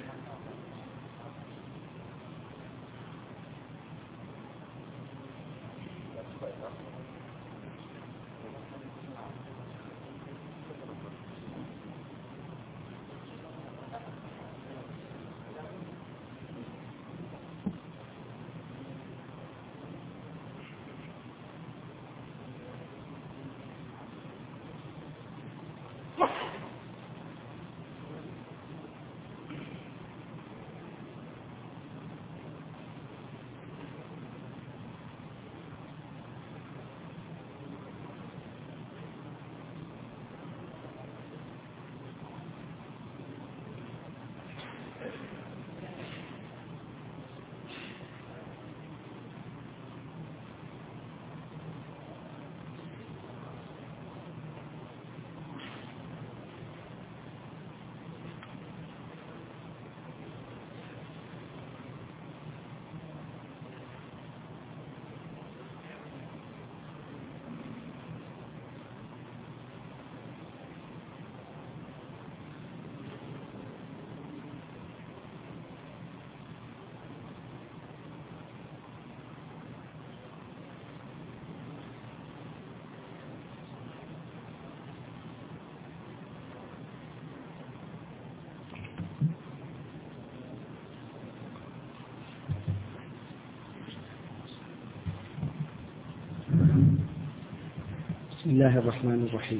بسم الله الرحمن الرحيم.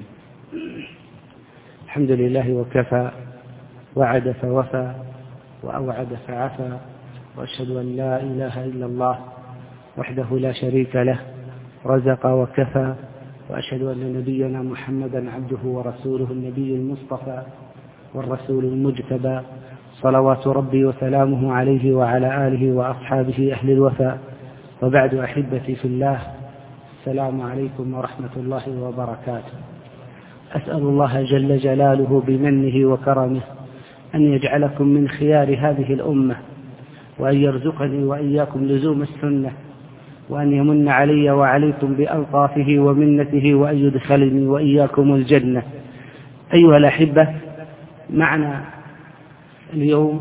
الحمد لله وكفى، وعد فوفى، وأوعد فعفى، وأشهد أن لا إله إلا الله وحده لا شريك له، رزق وكفى، وأشهد أن نبينا محمدا عبده ورسوله، النبي المصطفى والرسول المجتبى، صلوات ربي وسلامه عليه وعلى آله وأصحابه أهل الوفاء. وبعد، أحبتي في الله، السلام عليكم ورحمة الله وبركاته. أسأل الله جل جلاله بمنه وكرمه أن يجعلكم من خيار هذه الأمة، وأن يرزقني وإياكم لزوم السنة، وأن يمن علي وعليكم بألطافه ومنته، وأن يدخلني وإياكم الجنة. أيها الأحبة، معنا اليوم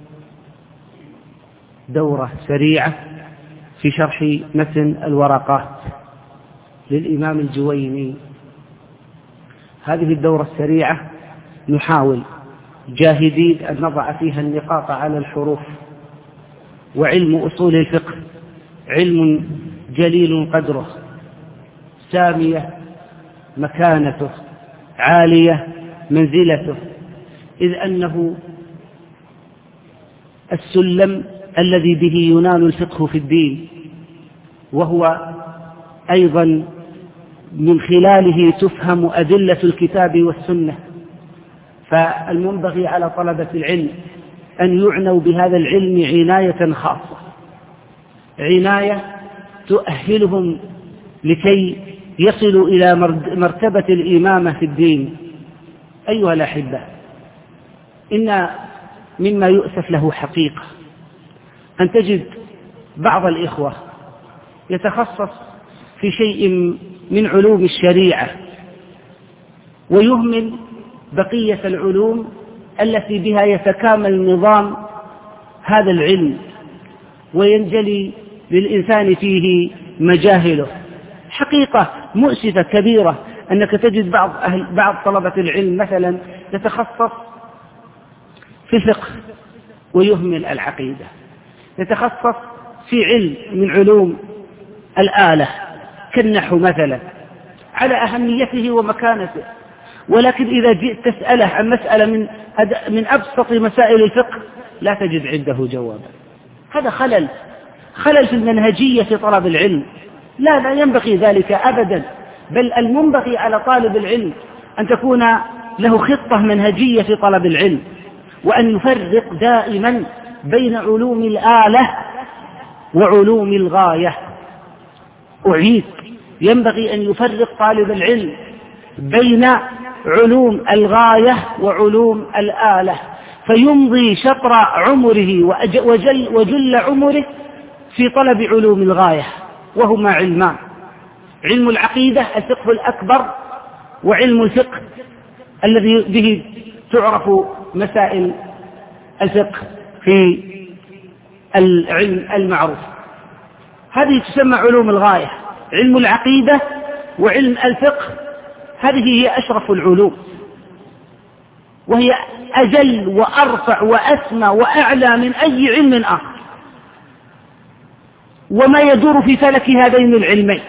دورة سريعة في شرح متن الورقات للإمام الجويني. هذه الدورة السريعة نحاول جاهدين أن نضع فيها النقاط على الحروف. وعلم أصول الفقه علم جليل قدره، سامية مكانته، عالية منزلته، إذ أنه السلم الذي به ينال الفقه في الدين، وهو أيضا من خلاله تفهم أدلة الكتاب والسنة. فالمنبغي على طلبة العلم أن يعنوا بهذا العلم عناية خاصة، عناية تؤهلهم لكي يصلوا إلى مرتبة الإمامة في الدين. أيها الأحبة، إن مما يؤسف له حقيقة أن تجد بعض الإخوة يتخصص في شيء من علوم الشريعة ويهمل بقية العلوم التي بها يتكامل نظام هذا العلم وينجلي للإنسان فيه مجاهله. حقيقة مؤسفة كبيرة أنك تجد بعض طلبة العلم مثلا يتخصص في الفقه ويهمل العقيدة، يتخصص في علم من علوم الآلة كالنحو مثلا على أهميته ومكانته، ولكن إذا جئت تسأله عن مسألة من أبسط مسائل الفقه لا تجد عنده جوابا. هذا خلل في المنهجية في طلب العلم. لا ينبغي ذلك أبدا، بل المنبغي على طالب العلم أن تكون له خطة منهجية في طلب العلم، وأن يفرق دائما بين علوم الآلة وعلوم الغاية. أعيد، ينبغي أن يفرق طالب العلم بين علوم الغاية وعلوم الآلة، فيمضي شطر عمره وجل عمره في طلب علوم الغاية، وهما علمان: علم العقيدة الفقه الأكبر، وعلم الفقه الذي به تعرف مسائل الفقه في العلم المعروف. هذه تسمى علوم الغاية، علم العقيدة وعلم الفقه، هذه هي أشرف العلوم، وهي أجل وأرفع وأسمى وأعلى من أي علم آخر، وما يدور في فلك هذين العلمين.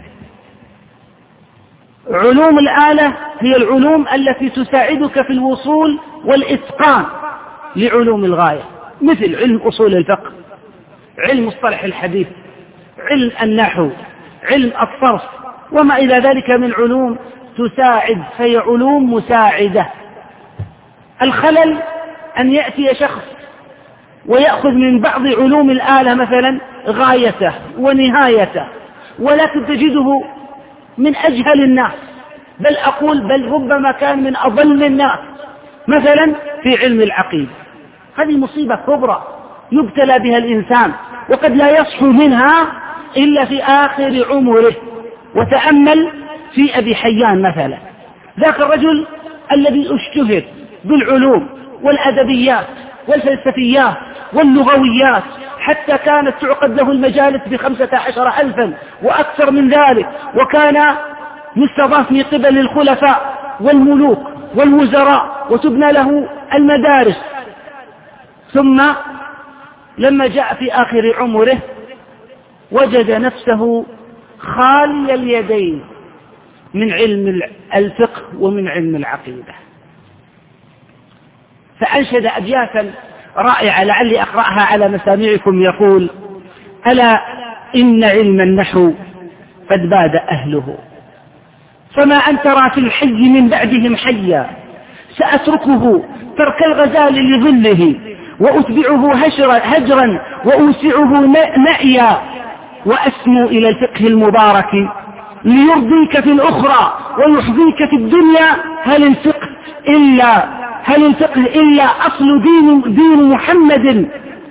علوم الآلة هي العلوم التي تساعدك في الوصول والإتقان لعلوم الغاية، مثل علم أصول الفقه، علم مصطلح الحديث، علم النحو، علم الصرف، وما إلى ذلك من علوم تساعد، فهي علوم مساعدة. الخلل أن يأتي شخص ويأخذ من بعض علوم الآلة مثلا غايته ونهايته، ولكن تجده من أجهل الناس، بل ربما كان من أضل الناس، مثلا في علم العقيدة. هذه مصيبة كبرى يبتلى بها الإنسان، وقد لا يصحو منها إلا في آخر عمره. وتأمل في أبي حيان مثلا، ذاك الرجل الذي اشتهر بالعلوم والأدبيات والفلسفيات واللغويات، حتى كانت تعقد له المجالس ب15,000 وأكثر من ذلك، وكان يستضاف من قبل الخلفاء والملوك والوزراء وتبنى له المدارس. ثم لما جاء في آخر عمره وجد نفسه خالي اليدين من علم الفقه ومن علم العقيدة، فأنشد أبياتا رائعة لعلي أقرأها على مسامعكم، يقول: ألا إن علم النحو قد باد أهله، فما أن ترى في الحي من بعدهم حيا، سأتركه ترك الغزال لظله، وأتبعه هجرا وأوسعه نأيا، وأسمو إلى الفقه المبارك ليرضيك في الأخرى ويحظيك في الدنيا. هل الفقه إلا أصل دين محمد،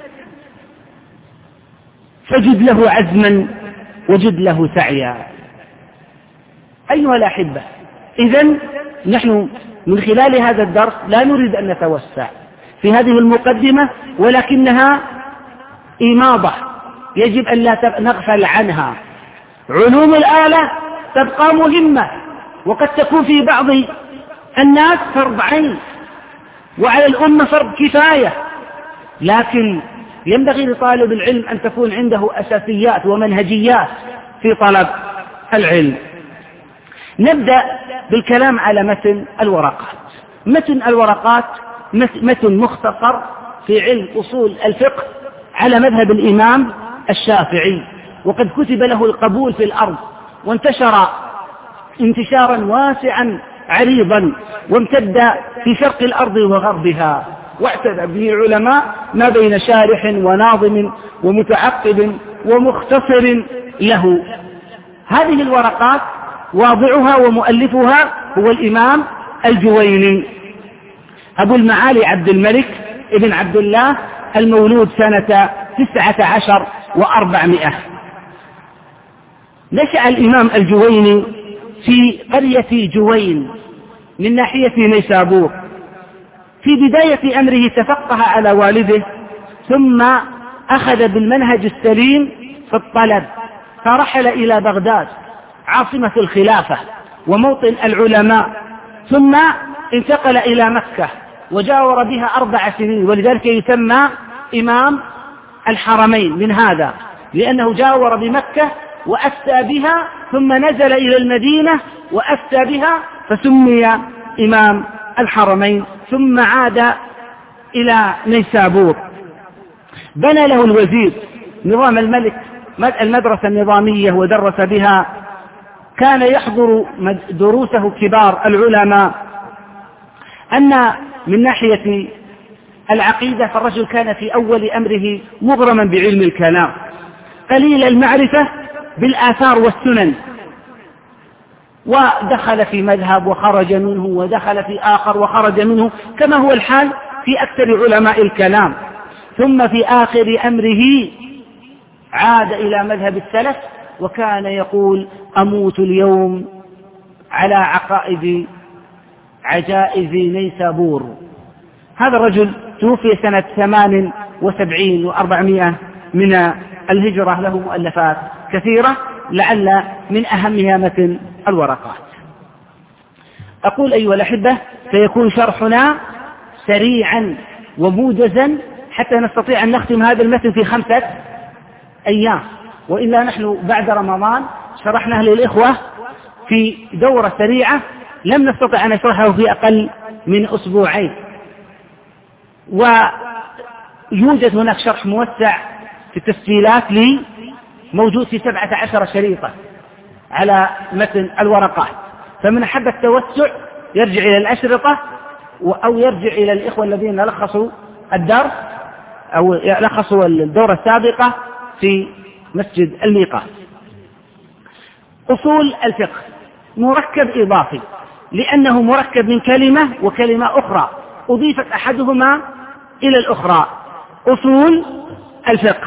فجد له عزما وجد له سعيا. أيها الأحبة، إذن نحن من خلال هذا الدرس لا نريد أن نتوسع في هذه المقدمة، ولكنها إماضة يجب أن لا نغفل عنها. علوم الآلة تبقى مهمة، وقد تكون في بعض الناس فرض عين، وعلى الأمة فرض كفاية، لكن ينبغي لطالب العلم أن تكون عنده أساسيات ومنهجيات في طلب العلم. نبدأ بالكلام على متن الورقات. متن الورقات متن مختصر في علم أصول الفقه على مذهب الإمام الشافعي، وقد كتب له القبول في الأرض، وانتشر انتشارا واسعا عريضا، وامتد في شرق الأرض وغربها، واعتد به العلماء ما بين شارح وناظم ومتعقب ومختصر له. هذه الورقات واضعها ومؤلفها هو الإمام الجويني أبو المعالي عبد الملك ابن عبد الله، المولود سنة 19 و400. نشأ الإمام الجويني في قرية جوين من ناحية نيسابور. في بداية أمره تفقه على والده، ثم أخذ بالمنهج السليم في الطلب، فرحل إلى بغداد عاصمة الخلافة وموطن العلماء، ثم انتقل إلى مكة وجاور بها 4 سنين، ولذلك يسمى إمام الحرمين من هذا، لأنه جاور بمكة وأفتى بها، ثم نزل إلى المدينة وأفتى بها، فسمي إمام الحرمين، ثم عاد إلى نيسابور. بنى له الوزير نظام الملك المدرسة النظامية ودرس بها، كان يحضر دروسه كبار العلماء. أن من ناحية العقيدة فالرجل كان في أول أمره مغرما بعلم الكلام، قليل المعرفة بالآثار والسنن، ودخل في مذهب وخرج منه، ودخل في آخر وخرج منه، كما هو الحال في أكثر علماء الكلام. ثم في آخر أمره عاد إلى مذهب السلف، وكان يقول: أموت اليوم على عقائد عجائز نيسابور. هذا الرجل توفي سنة 78 و400 من الهجرة، له مؤلفات كثيرة، لعل من أهمها متن الورقات. أقول أيها الأحبة سيكون شرحنا سريعا وموجزا حتى نستطيع أن نختم هذا المتن في 5 أيام، وإلا نحن بعد رمضان شرحناه للإخوة في دورة سريعة لم نستطع أن نشرحه في أقل من 2 أسبوع. ويوجد هناك شرح موسع في التسجيلات لي موجود في 17 شريطة على متن الورقات، فمن أحب التوسع يرجع إلى الأشرطة أو يرجع إلى الإخوة الذين لخصوا الدرس أو لخصوا الدورة السابقة في مسجد الميقات. أصول الفقه مركب إضافي لأنه مركب من كلمة وكلمة أخرى أضيفت أحدهما إلى الأخرى. أصول الفقه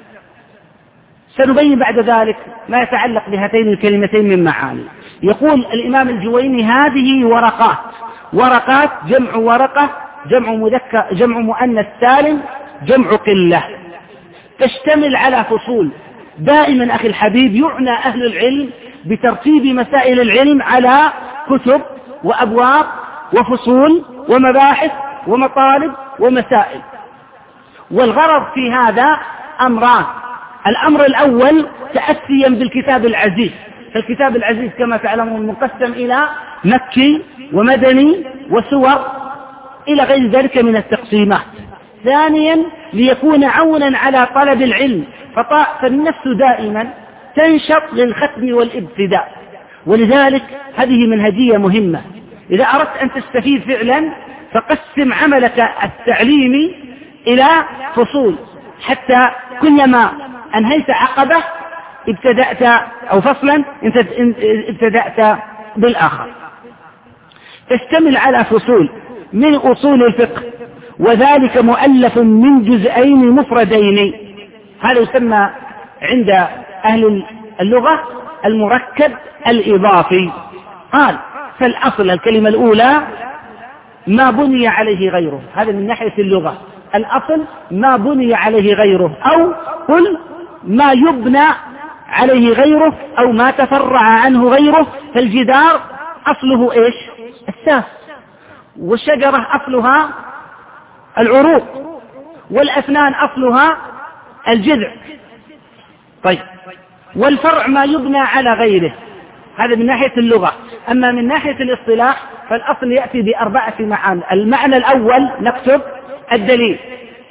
سنبين بعد ذلك ما يتعلق بهاتين الكلمتين من معاني. يقول الإمام الجويني هذه ورقات. ورقات جمع ورقة، جمع مؤنث سالم، جمع قلة، تشتمل على فصول. دائما أخي الحبيب يعنى أهل العلم بترتيب مسائل العلم على كتب وأبواب وفصول ومباحث ومطالب ومسائل، والغرض في هذا أمران. الأمر الأول تأسيا بالكتاب العزيز، فالكتاب العزيز كما تعلمون منقسم إلى مكي ومدني وسور إلى غير ذلك من التقسيمات. ثانيا ليكون عونا على طلب العلم، فالنفس دائما تنشط للختم والابتداء، ولذلك هذه منهجية مهمة. إذا أردت أن تستفيد فعلا فقسم عملك التعليمي إلى فصول، حتى كلما أنهيت عقبة ابتدأت أو فصلا ابتدأت بالآخر. تشتمل على فصول من أصول الفقه، وذلك مؤلف من جزئين مفردين. هذا يسمى عند أهل اللغة المركب الإضافي. قال فالأصل الكلمة الأولى ما بني عليه غيره، هذا من ناحية اللغة. الأصل ما بني عليه غيره، أو قل ما يبنى عليه غيره أو ما تفرع عنه غيره. فالجدار أصله إيش؟ الساس، والشجرة أصلها العروق، والأسنان أصلها الجذع. طيب، والفرع ما يبنى على غيره، هذا من ناحية اللغة. أما من ناحية الاصطلاح فالأصل يأتي ب4 معاني. المعنى الأول نكتب الدليل،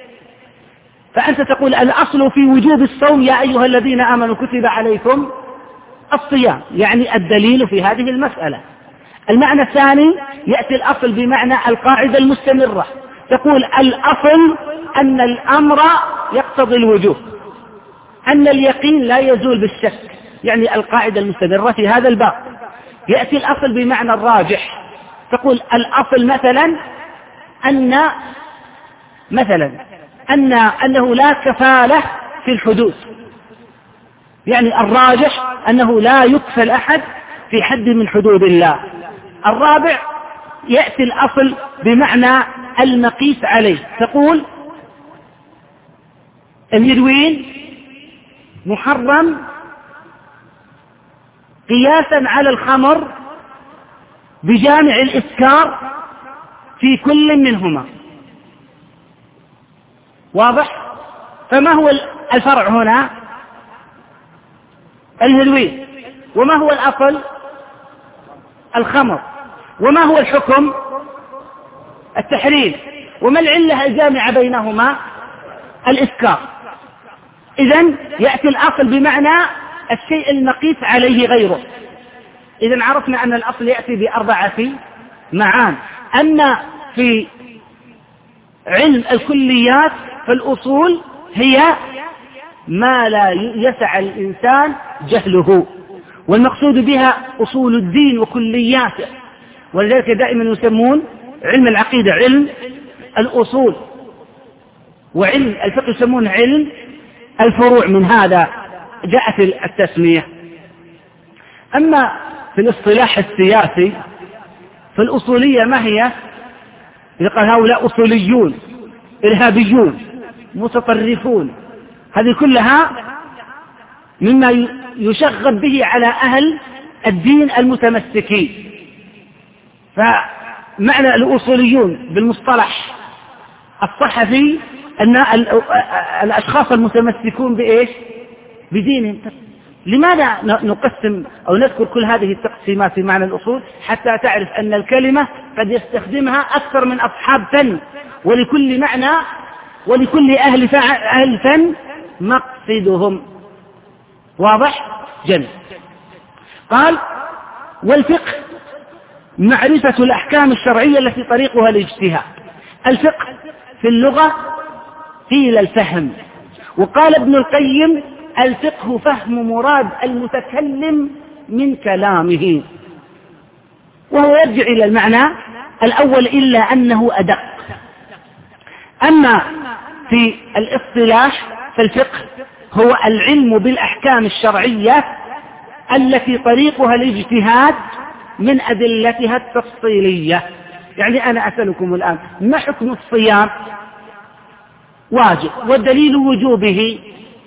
فأنت تقول الأصل في وجوب الصوم يا أيها الذين آمنوا كتب عليكم الصيام، يعني الدليل في هذه المسألة. المعنى الثاني يأتي الأصل بمعنى القاعدة المستمرة، تقول الأصل أن الأمر يقتضي الوجوب، أن اليقين لا يزول بالشك، يعني القاعدة المستمرة في هذا الباب. يأتي الأصل بمعنى الراجح، تقول الأصل أنه لا كفالة في الحدود، يعني الراجح أنه لا يكفل أحد في حد من حدود الله. الرابع يأتي الأصل بمعنى المقيس عليه، تقول الهيروين محرم قياسا على الخمر بجامع الإسكار في كل منهما. واضح؟ فما هو الفرع هنا؟ الهيروين. وما هو الأصل؟ الخمر. وما هو الحكم؟ التحريم. وما العلة الجامعة بينهما؟ الإسكار. إذن يأتي الأصل بمعنى الشيء المقيس عليه غيره. إذن عرفنا أن الأصل يأتي ب4 معان. أما في علم الكليات فالأصول هي ما لا يسع الإنسان جهله، والمقصود بها أصول الدين وكلياته، ولذلك دائما يسمون علم العقيدة علم الأصول، وعلم الفقه يسمون علم الفروع، من هذا جاءت التسمية. أما في الاصطلاح السياسي فالأصولية ما هي؟ إذا قال هؤلاء أصوليون إرهابيون، متطرفون، هذه كلها مما يشغب به على أهل الدين المتمسكين. فمعنى الأصوليون بالمصطلح الصحفي أن الأشخاص المتمسكون بإيش؟ بدينهم. لماذا نقسم أو نذكر كل هذه التقسيمات في معنى الأصول؟ حتى تعرف أن الكلمة قد يستخدمها أكثر من أصحاب فن، ولكل معنى ولكل أهل فن مقصدهم. واضح؟ جميل. قال: والفقه معرفة الأحكام الشرعية التي طريقها الاجتهاد. الفقه في اللغة قيل الفهم، وقال ابن القيم: الفقه فهم مراد المتكلم من كلامه، وهو يرجع إلى المعنى الأول إلا أنه أدق. أما في الاصطلاح فالفقه هو العلم بالأحكام الشرعية التي طريقها الاجتهاد من أدلتها التفصيلية. يعني أنا أسألكم الآن: ما حكم الصيام؟ واجب، والدليل وجوبه: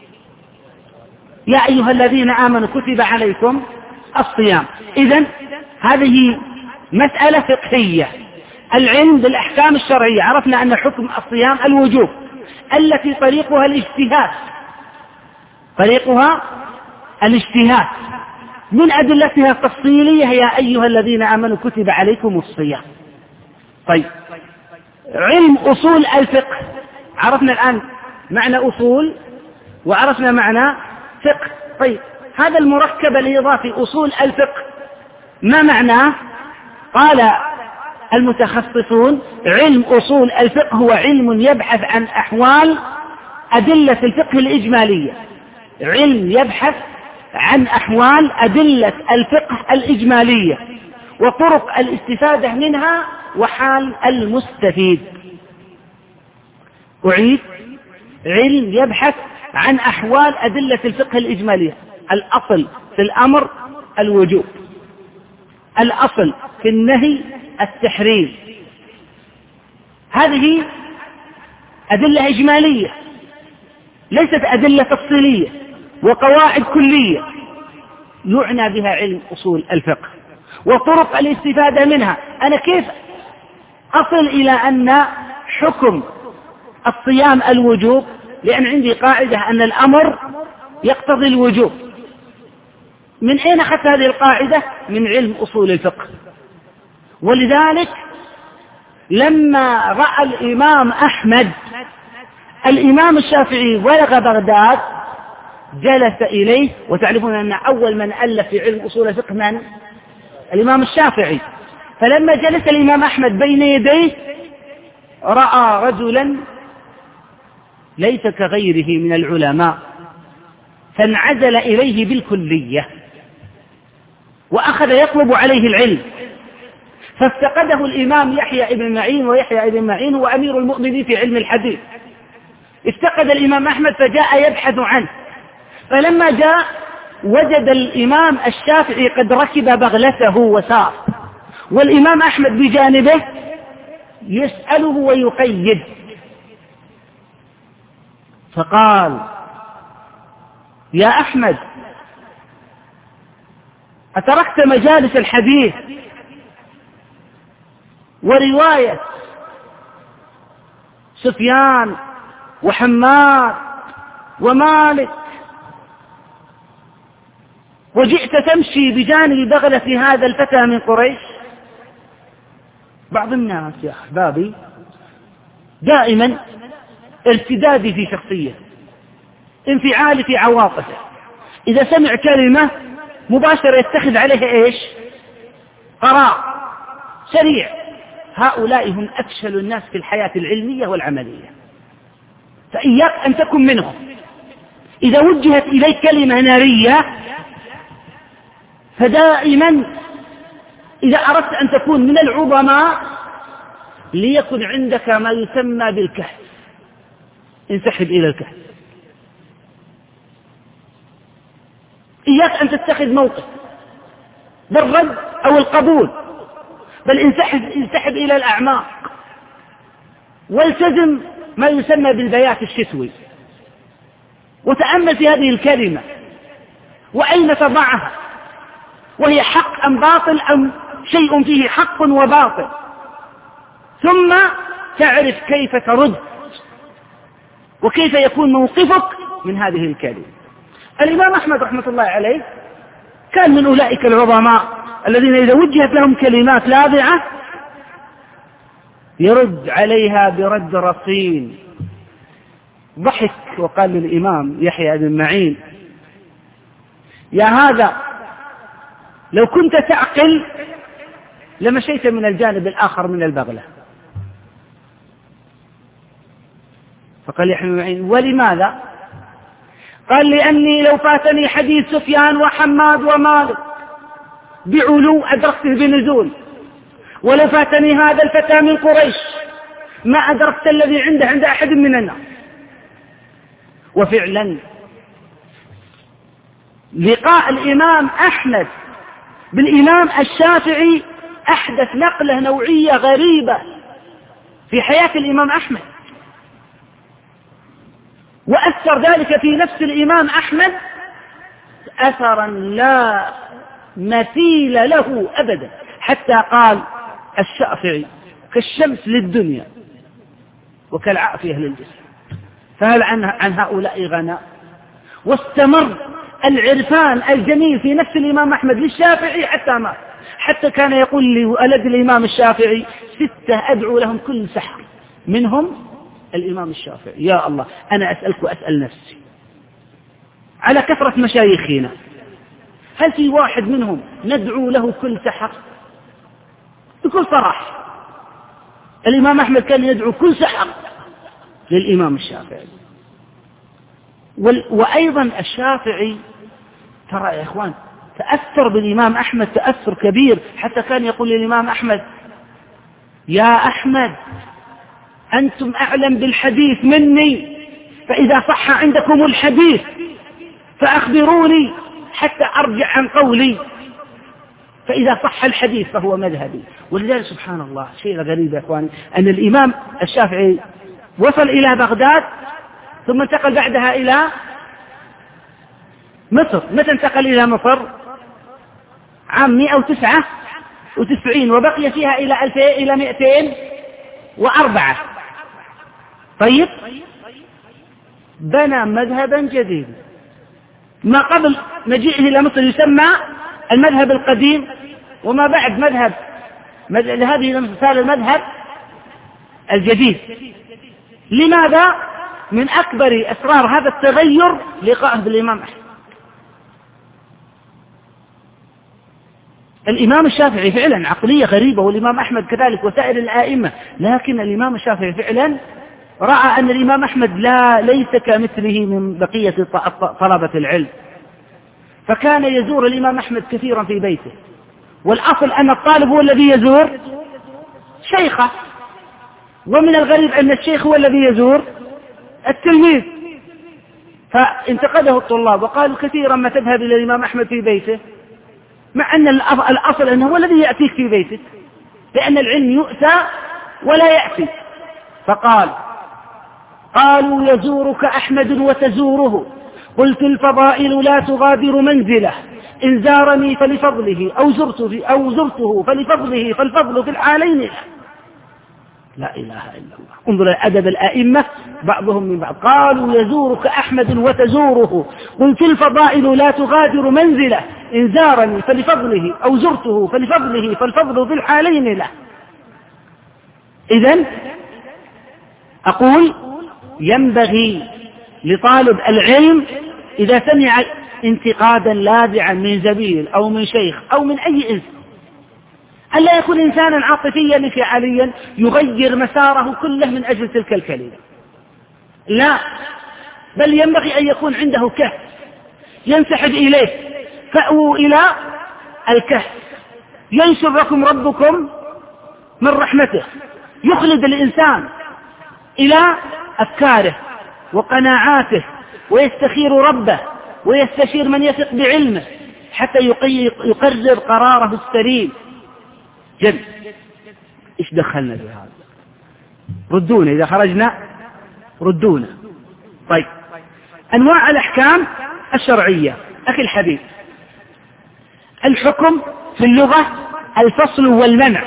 يا أيها الذين آمنوا كتب عليكم الصيام. إذن هذه مسألة فقهية، العلم بالأحكام الشرعية. عرفنا أن حكم الصيام الوجوب التي طريقها الاجتهاد، طريقها الاجتهاد من أدلتها التفصيلية: يا أيها الذين آمنوا كتب عليكم الصيام. طيب، علم أصول الفقه، عرفنا الآن معنى أصول وعرفنا معنى فقه. طيب، هذا المركب الإضافي أصول الفقه ما معناه؟ قال المتخصصون: علم أصول الفقه هو علم يبحث عن أحوال أدلة الفقه الإجمالية، علم يبحث عن أحوال أدلة الفقه الإجمالية وطرق الاستفادة منها وحال المستفيد. أعيد: علم يبحث عن أحوال أدلة الفقه الإجمالية. الأصل في الأمر الوجوب، الأصل في النهي التحريم. هذه أدلة إجمالية ليست أدلة تفصيلية وقواعد كلية، يعنى بها علم أصول الفقه وطرق الاستفادة منها. أنا كيف أصل إلى أن حكم الصيام الوجوب؟ لأن عندي قاعدة أن الأمر يقتضي الوجوب. من أين أخذت هذه القاعدة؟ من علم أصول الفقه. ولذلك لما رأى الإمام أحمد الإمام الشافعي بلغ بغداد جلس إليه، وتعرفون أن أول من ألف في علم أصول الفقه من؟ الإمام الشافعي. فلما جلس الإمام أحمد بين يديه رأى رجلا ليس كغيره من العلماء، فانعزل إليه بالكلية وأخذ يطلب عليه العلم، فافتقده الإمام يحيى بن معين، ويحيى بن معين هو أمير المؤمنين في علم الحديث. افتقد الإمام أحمد فجاء يبحث عنه، فلما جاء وجد الإمام الشافعي قد ركب بغلته وسار، والإمام أحمد بجانبه يسأله ويقيد. فقال: يا أحمد، أتركت مجالس الحديث ورواية سفيان وحماد ومالك وجئت تمشي بجانب بغلة هذا الفتى من قريش؟ بعض الناس يا أحبابي دائما ارتدادي في شخصية، انفعالي في عواطفه، إذا سمع كلمة مباشرة يتخذ عليها إيش؟ قرار سريع. هؤلاء هم أفشل الناس في الحياة العلمية والعملية، فإياك أن تكن منهم. إذا وجهت إليك كلمة نارية فدائما إذا أردت أن تكون من العظماء ليكن عندك ما يسمى بالكهف، انسحب إلى الكهف. إياك أن تتخذ موقف بالرد أو القبول، بل انسحب إلى الأعماق، والتزم ما يسمى بالبيات الشتوي. وتأمل في هذه الكلمة وأين تضعها، وهي حق أم باطل أم شيء فيه حق وباطل، ثم تعرف كيف ترد وكيف يكون موقفك من هذه الكلمة. الإمام أحمد رحمة الله عليه كان من أولئك العظماء الذين إذا وجهت لهم كلمات لاذعة يرد عليها برد رصين. ضحك وقال للإمام يحيى بن معين: يا هذا لو كنت تعقل لمشيت من الجانب الآخر من البغلة. فقال يحيى بن معين: ولماذا؟ قال: لأني لو فاتني حديث سفيان وحماد ومالك بعلو أدركته بنزول، ولو فاتني هذا الفتى من قريش ما أدركت الذي عنده عند أحد من الناس. وفعلا لقاء الإمام أحمد بالإمام الشافعي أحدث نقلة نوعية غريبة في حياة الإمام أحمد، وأثر ذلك في نفس الإمام أحمد أثرا لا مثيل له أبدا، حتى قال الشافعي: كالشمس للدنيا وكالعافية للجسم. فهل عن هؤلاء غنى؟ واستمر العرفان الجميل في نفس الإمام أحمد للشافعي حتى مات، حتى كان يقول لي ولد الإمام الشافعي 6 أدعو لهم كل سحر، منهم الإمام الشافعي. يا الله، أنا أسألك وأسأل نفسي على كثرة مشايخنا، هل في واحد منهم ندعو له كل سحر؟ بكل صراحة الإمام أحمد كان يدعو كل سحر للإمام الشافعي. وأيضا الشافعي ترى يا إخوان تأثر بالإمام أحمد تأثر كبير، حتى كان يقول للإمام أحمد: يا أحمد أنتم أعلم بالحديث مني، فإذا صح عندكم الحديث فأخبروني حتى أرجع عن قولي، فإذا صح الحديث فهو مذهبي. ولذلك سبحان الله شيء غريب يا إخواني أن الإمام الشافعي وصل إلى بغداد ثم انتقل بعدها إلى مصر. متى انتقل إلى مصر؟ عام 199 وبقي فيها إلى 204. طيب، بنى مذهبا جديدا. ما قبل مجيئه إلى مصر يسمى المذهب القديم، وما بعد مذهب لهذه صار المذهب الجديد. لماذا؟ من أكبر أسرار هذا التغير لقائه بالإمام أحمد. الإمام الشافعي فعلا عقلية غريبة، والإمام أحمد كذلك وسائر الآئمة، لكن الإمام الشافعي فعلا رأى أن الإمام أحمد ليس كمثله من بقية طلبة العلم، فكان يزور الإمام أحمد كثيرا في بيته. والأصل أن الطالب هو الذي يزور شيخه، ومن الغريب أن الشيخ هو الذي يزور التلميذ. فانتقده الطلاب وقالوا كثيرا ما تذهب إلى الإمام أحمد في بيته، مع أن الأصل أنه هو الذي يأتيك في بيتك، لأن العلم يؤتى ولا يأتي. فقال: قالوا يزورك أحمد وتزوره، قلت الفضائل لا تغادر منزله، إن زارني فلفضله أو زرته فلفضله، فالفضل في الحالين له. لا إله إلا الله. انظر أدب الأئمة بعضهم من بعض. قالوا يزورك أحمد وتزوره، قلت الفضائل لا تغادر منزله، إن زارني فلفضله أو زرته فلفضله، فالفضل في الحالين له. إذن أقول ينبغي لطالب العلم إذا سمع انتقادا لاذعا من زميل أو من شيخ أو من أي إنسان أن لا يكون إنسانا عاطفيا انفعاليا يغير مساره كله من أجل تلك الكلمة، لا، بل ينبغي أن يكون عنده كهف ينسحب إليه. فأووا إلى الكهف ينشر لكم ربكم من رحمته، يخلد الإنسان إلى أفكاره وقناعاته، ويستخير ربه ويستشير من يثق بعلمه حتى يقرر قراره السليم. إيش دخلنا في هذا؟ ردونا إذا خرجنا ردونا. طيب، أنواع الأحكام الشرعية. أخي الحبيب، الحكم في اللغة الفصل والمنع،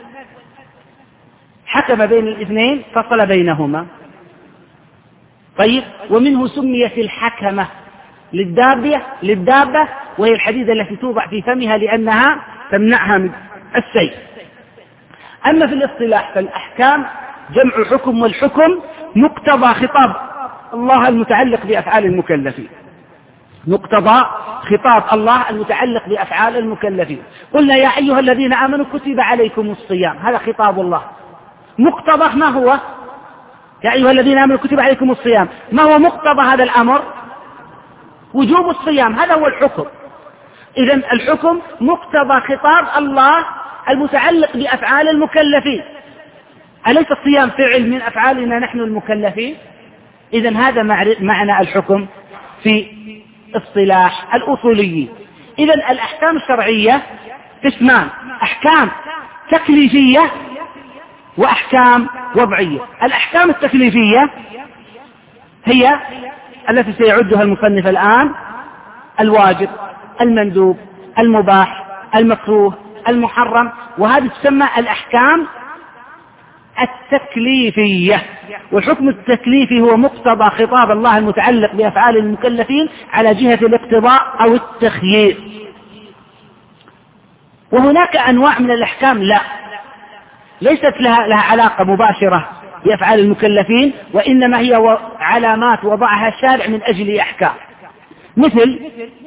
حكم بين الاثنين، فصل بينهما. طيب، ومنه سميت الحكمة للدابة وهي الحديدة التي توضع في فمها لأنها تمنعها من السيل. أما في الاصطلاح فالأحكام جمع حكم، والحكم مقتضى خطاب الله المتعلق بأفعال المكلفين، مقتضى خطاب الله المتعلق بأفعال المكلفين. قلنا يا أيها الذين آمنوا كتب عليكم الصيام، هذا خطاب الله. مقتضى ما هو؟ يا أيها الذين آمنوا كتب عليكم الصيام، ما هو مقتضى هذا الأمر؟ وجوب الصيام، هذا هو الحكم. إذن الحكم مقتضى خطاب الله المتعلق بأفعال المكلفين. أليس الصيام فعل من أفعالنا نحن المكلفين؟ إذن هذا معنى الحكم في اصطلاح الأصوليين. إذن الأحكام الشرعية قسمان: أحكام تكليفية وأحكام وضعية. الأحكام التكليفية هي التي سيعدها المصنف الآن: الواجب، المندوب، المباح، المكروه، المحرم، وهذه تسمى الأحكام التكليفية. والحكم التكليفي هو مقتضى خطاب الله المتعلق بأفعال المكلفين على جهة الاقتضاء أو التخيير. وهناك أنواع من الأحكام ليست لها علاقة مباشرة بأفعال المكلفين، وإنما هي علامات وضعها الشارع من أجل أحكام. مثل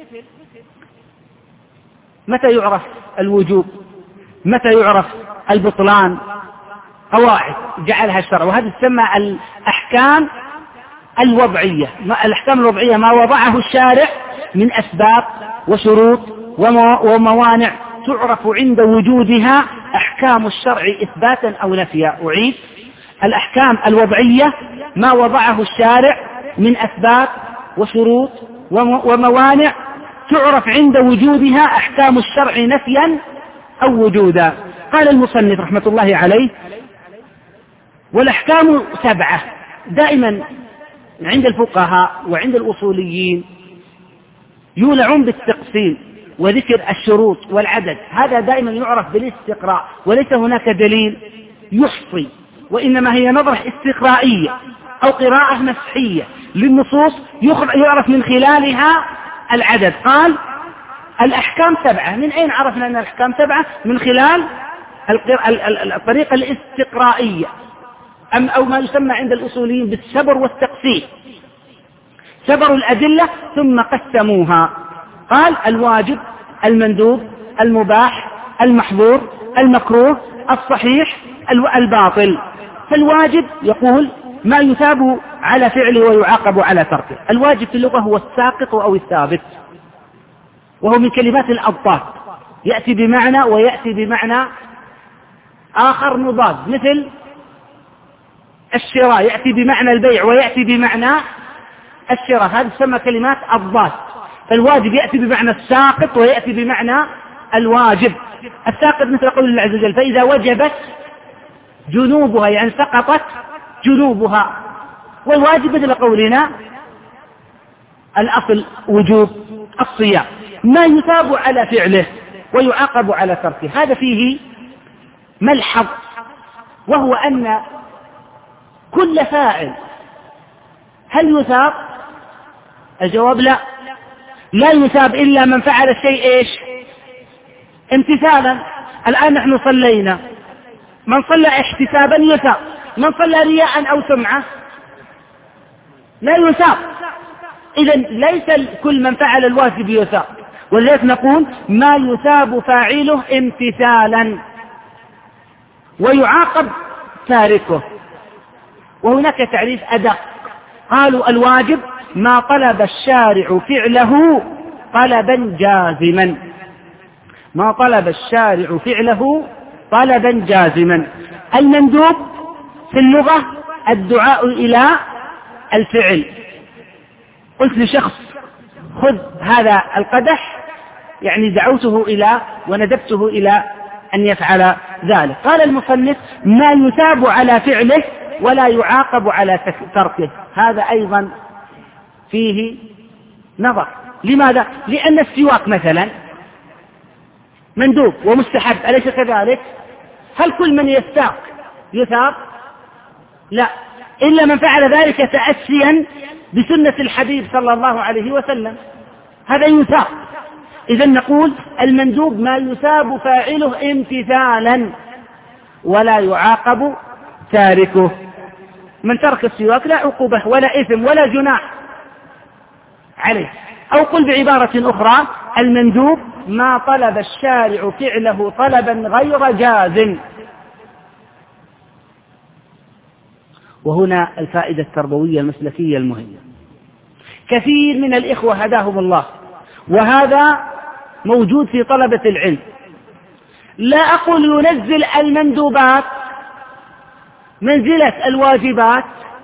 متى يعرف الوجوب، متى يعرف البطلان، قواعد جعلها الشرع، وهذه تسمى الأحكام الوضعية. الأحكام الوضعية ما وضعه الشارع من أسباب وشروط وموانع تعرف عند وجودها أحكام الشرع إثباتا أو نفيا. أعيد: الأحكام الوضعية ما وضعه الشارع من أسباب وشروط وموانع تعرف عند وجودها أحكام الشرع نفيا أو وجودا. قال المصنف رحمة الله عليه: والأحكام 7. دائما عند الفقهاء وعند الأصوليين يولعون بالتقسيم وذكر الشروط والعدد، هذا دائما يعرف بالاستقراء، وليس هناك دليل يحصي، وإنما هي نظرة استقرائية أو قراءة مسحية للنصوص يعرف من خلالها العدد. قال: الأحكام 7. من أين عرفنا أن الأحكام 7؟ من خلال الطريقة الاستقرائية، أو ما يسمى عند الأصوليين بالسبر والتقسيم. سبروا الأدلة ثم قسموها. قال: الواجب، المندوب، المباح، المحظور، المكروه، الصحيح، الباطل. فالواجب يقول ما يثاب على فعله ويعاقب على تركه. الواجب في اللغة هو الساقط أو الثابت، وهو من كلمات الأضداد، يأتي بمعنى ويأتي بمعنى آخر مضاد، مثل الشراء يأتي بمعنى البيع ويأتي بمعنى الشراء، هذه تسمى كلمات أضداد. فالواجب يأتي بمعنى الساقط ويأتي بمعنى الواجب. الساقط مثل قول الله عز وجل: فإذا وجبت جنوبها، يعني سقطت جنوبها. والواجب مثل قولنا الأصل وجوب الصيام، ما يثاب على فعله ويعاقب على تركه. هذا فيه ملحظ، وهو أن كل فاعل هل يثاب؟ الجواب لا يثاب إلا من فعل الشيء إيش؟ امتثالا. الآن نحن صلينا، من صلى احتسابا يثاب، من صلى رياء أو سمعة لا يثاب. إذن ليس كل من فعل الواجب يثاب، ولذلك نقول ما يثاب فاعله امتثالا ويعاقب تاركه. وهناك تعريف أدق، قالوا: الواجب ما طلب الشارع فعله طلبا جازما. ما طلب الشارع فعله طلبا جازما. المندوب في اللغة الدعاء إلى الفعل. قلت لشخص: خذ هذا القدح، يعني دعوته إلى وندبته إلى أن يفعل ذلك. قال المصنف: ما يثاب على فعله ولا يعاقب على تركه، هذا أيضا فيه نظر. لماذا؟ لأن السواك مثلا مندوب ومستحب، أليس كذلك؟ هل كل من يستاق يثاب؟ لا، إلا من فعل ذلك تأسيا بسنة الحبيب صلى الله عليه وسلم، هذا يثاب. إذن نقول المندوب ما يثاب فاعله امتثالا ولا يعاقب تاركه. من ترك السواك لا عقوبة ولا إثم ولا جناح عليه. أو قل بعبارة أخرى: المندوب ما طلب الشارع فعله طلبا غير جاز. وهنا الفائدة التربوية المسلكية المهمة. كثير من الإخوة هداهم الله، وهذا موجود في طلبة العلم، لا أقول ينزل المندوبات منزلة الواجبات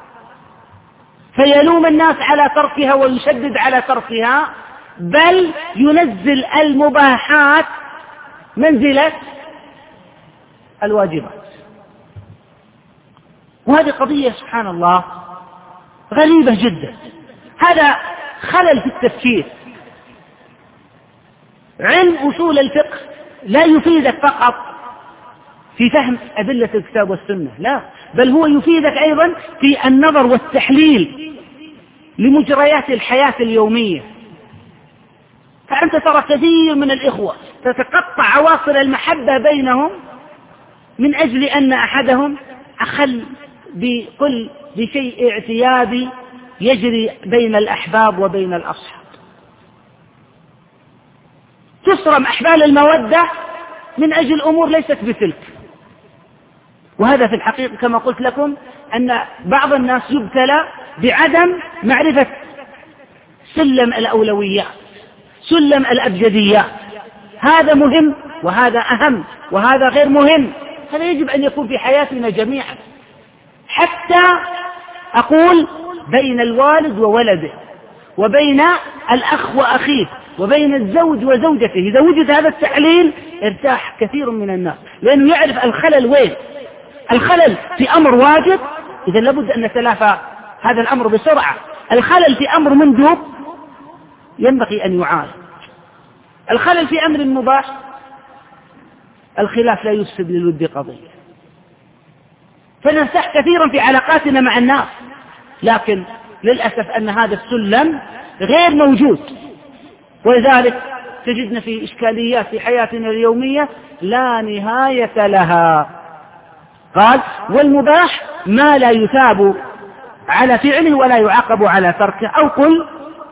فيلوم الناس على تركها ويشدد على تركها، بل ينزل المباحات منزلة الواجبات. وهذه قضية سبحان الله غريبة جدا. هذا خلل في التفكير. علم أصول الفقه لا يفيدك فقط في فهم أدلة الكتاب والسنة، لا، بل هو يفيدك أيضا في النظر والتحليل لمجريات الحياة اليومية. فأنت ترى كثير من الإخوة تتقطع عواصر المحبة بينهم من أجل أن أحدهم أخل بشيء اعتيادي يجري بين الأحباب وبين الأصحاب. تسرم أحبال المودة من أجل أمور ليست بتلك. وهذا في الحقيقة كما قلت لكم أن بعض الناس يبتلى بعدم معرفة سلم الأولويات، سلم الأبجديات. هذا مهم وهذا أهم وهذا غير مهم. هذا يجب أن يكون في حياتنا جميعا، حتى أقول بين الوالد وولده، وبين الأخ وأخيه، وبين الزوج وزوجته. إذا وجد هذا التحليل ارتاح كثير من الناس، لأنه يعرف الخلل وين. الخلل في أمر واجب، إذا لابد أن نتلافى هذا الأمر بسرعة. الخلل في أمر مندوب ينبغي أن يعالج. الخلل في أمر مباح، الخلاف لا يفسد للود قضية. فننسح كثيرا في علاقاتنا مع الناس، لكن للأسف أن هذا السلم غير موجود، ولذلك تجدنا في إشكاليات في حياتنا اليومية لا نهاية لها. قال: والمباح ما لا يثاب على فعله ولا يعاقب على تركه. أو قل: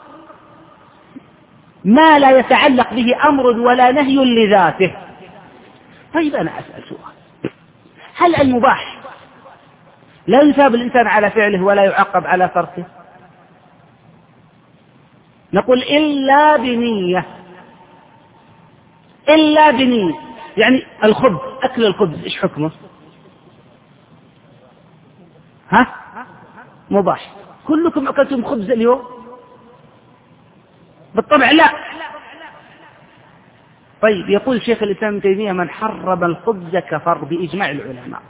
ما لا يتعلق به أمر ولا نهي لذاته. طيب أنا أسأل سؤال: هل المباح لا يثاب الإنسان على فعله ولا يعاقب على تركه؟ نقول: إلا بنية. إلا بنية. يعني الخبز، أكل الخبز إيش حكمه؟ مباح. كلكم أكلتم خبز اليوم؟ بالطبع لا. طيب، يقول شيخ الإسلام ابن تيمية: من حرم الخبز كفر بإجماع العلماء.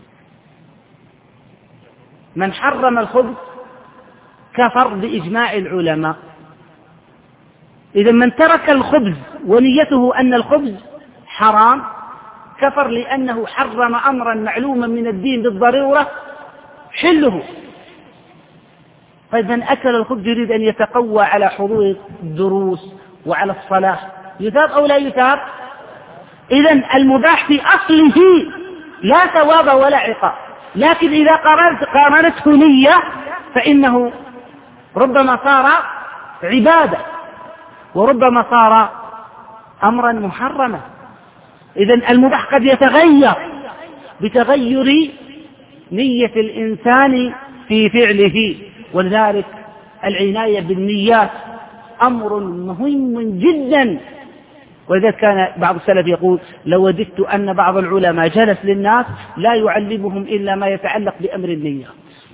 من حرم الخبز كفر بإجماع العلماء. إذا من ترك الخبز ونيته أن الخبز حرام كفر، لأنه حرم أمرا معلوما من الدين بالضرورة حله. طيب، من أكل الخبز يريد أن يتقوى على حضور الدروس وعلى الصلاة، يثاب أو لا يثاب؟ إذن المباح في أصله لا ثواب ولا عقاب، لكن إذا قارنته نية فإنه ربما صار عبادة وربما صار أمرا محرما. إذن المباح قد يتغير بتغير نية الإنسان في فعله، ولذلك العناية بالنيات أمر مهم جدا. ولذلك كان بعض السلف يقول: لو وددت أن بعض العلماء جلس للناس لا يعلمهم إلا ما يتعلق بأمر النيات.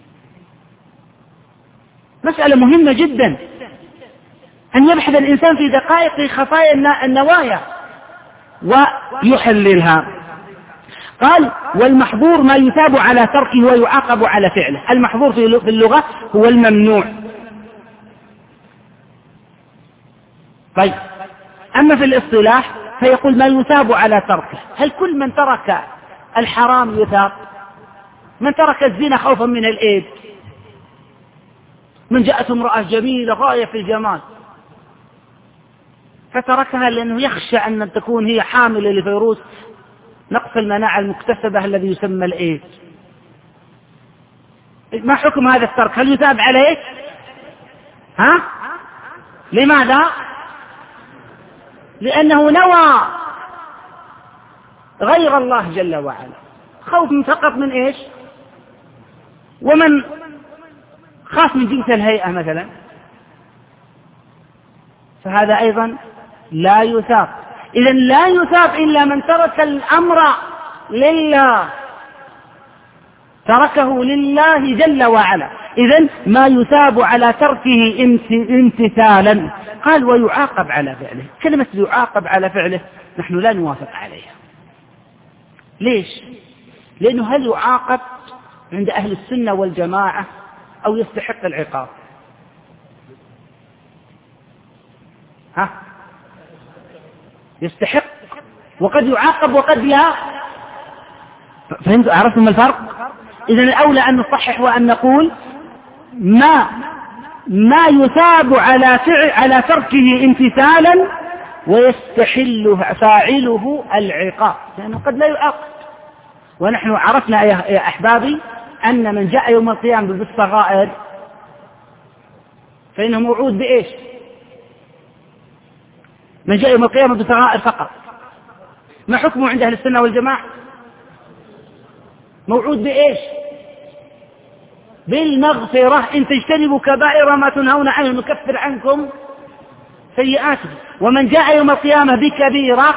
مسألة مهمة جدا أن يبحث الإنسان في دقائق خفايا النوايا ويحللها. قال والمحظور ما يثاب على تركه ويعاقب على فعله. المحظور في اللغة هو الممنوع. طيب، أما في الاصطلاح فيقول ما يثاب على تركه. هل كل من ترك الحرام يثاب؟ من ترك الزنا خوفا من الإيد، من جاءت امرأة جميلة غاية في الجمال فتركها لأنه يخشى أن تكون هي حاملة لفيروس نقص المناعة المكتسبة الذي يسمى الإيد، ما حكم هذا الترك؟ هل يثاب عليه؟ لماذا؟ لأنه نوى غير الله جل وعلا، خوف فقط من إيش؟ ومن خاف من جنس الهيئة مثلا فهذا أيضا لا يثاب. إذن لا يثاب إلا من ترك الأمر لله، تركه لله جل وعلا. إذن ما يثاب على تركه امتثالا. قال ويعاقب على فعله. كلمة يعاقب على فعله نحن لا نوافق عليها. ليش؟ لأنه هل يعاقب عند أهل السنة والجماعة أو يستحق العقاب؟ يستحق، وقد يعاقب وقد لا. فهمتوا؟ عرفتم الفرق؟ إذن الأولى أن نصحح وأن نقول ما يثاب على تركه امتثالا ويستحل فاعله العقاب، لأنه قد لا يعاقب. ونحن عرفنا يا أحبابي أن من جاء يوم القيامة بالصغائر فإنه موعود بإيش؟ من جاء يوم القيامة بالصغائر فقط. ما حكمه عند أهل السنة والجماعة؟ موعود بإيش؟ بالمغفرة. إن تجتنبوا كبائر ما تنهون عنه نكفر عنكم سيئاتكم. ومن جاء يوم القيامة بكبيرة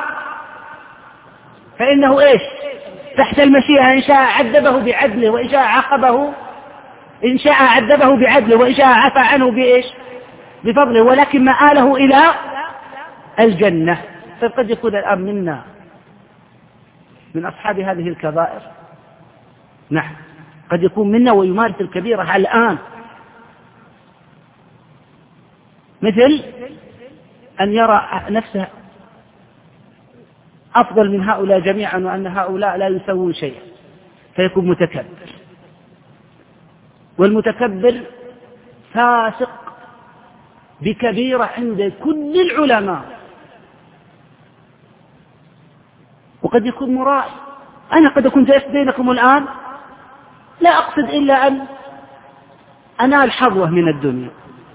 فإنه إيش؟ تحت المشيئة، إن شاء عذبه بعدله وإن شاء عاقبه، إن شاء عذبه بعدله وإن شاء عفى عنه بإيش؟ بفضله، ولكن مآله إلى الجنة. فقد يكون الآن منا من أصحاب هذه الكبائر، نعم قد يكون منا ويمارس الكبيرة الآن، مثل أن يرى نفسه أفضل من هؤلاء جميعا وأن هؤلاء لا يسوون شيئا فيكون متكبر. والمتكبر فاسق بكبيرة عند كل العلماء. وقد يكون مرائي. أنا قد أكون جالس بينكم الآن لا أقصد إلا أن أنال حظوة من الدنيا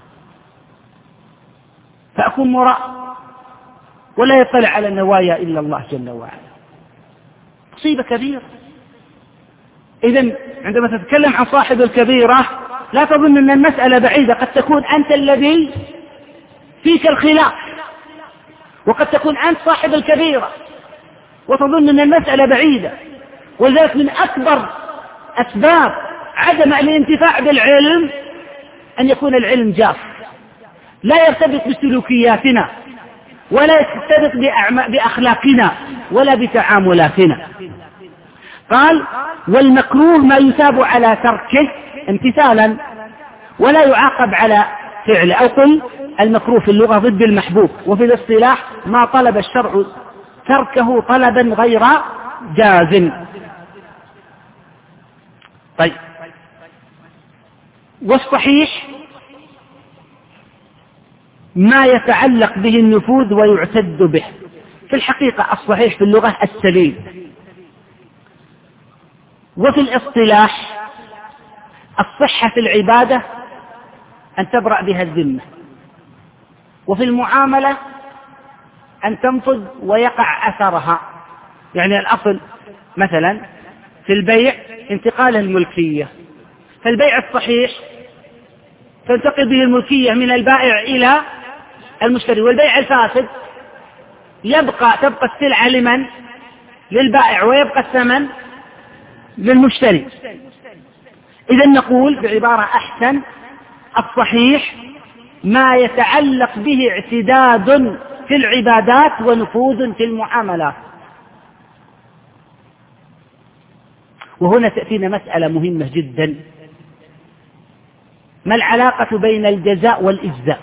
فأكون مرائي ولا يطلع على النوايا إلا الله جل وعلا. مصيبة كبيرة. إذن عندما تتكلم عن صاحب الكبيرة لا تظن أن المسألة بعيدة، قد تكون أنت الذي فيك الخلاف، وقد تكون أنت صاحب الكبيرة وتظن أن المسألة بعيدة. ولذلك من أكبر أسباب عدم الانتفاع بالعلم أن يكون العلم جاف، لا يرتبط بسلوكياتنا ولا يرتبط بأخلاقنا ولا بتعاملاتنا. قال والمكروه ما يثاب على تركه امتثالا ولا يعاقب على فعله. أو قل المكروه في اللغة ضد المحبوب، وفي الاصطلاح ما طلب الشرع تركه طلبا غير جازم. طيب، والصحيح ما يتعلق به النفوذ ويعتد به. في الحقيقة الصحيح في اللغة السليم، وفي الاصطلاح الصحة في العبادة أن تبرأ بها الذمة، وفي المعاملة أن تنفذ ويقع أثرها. يعني الأصل مثلا في البيع انتقال الملكية، فالبيع الصحيح تنتقل به الملكية من البائع إلى المشتري، والبيع الفاسد تبقى السلعة لمن؟ للبائع، ويبقى الثمن للمشتري. إذن نقول بعبارة أحسن الصحيح ما يتعلق به اعتداد في العبادات ونفوذ في المعاملات. وهنا تأتينا مسألة مهمة جدا: ما العلاقة بين الجزاء والإجزاء؟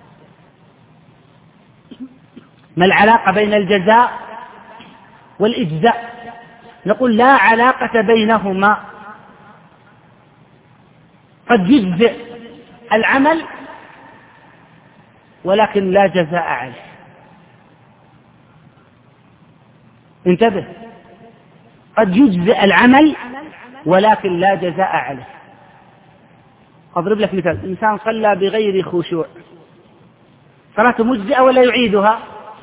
ما العلاقة بين الجزاء والإجزاء؟ نقول لا علاقة بينهما. قد يجزئ العمل ولكن لا جزاء عليه. انتبه، قد يجزئ العمل ولكن لا جزاء عليه. أضرب لك مثال: إنسان صلى بغير خشوع، صلاته مجزئة ولا يعيدها؟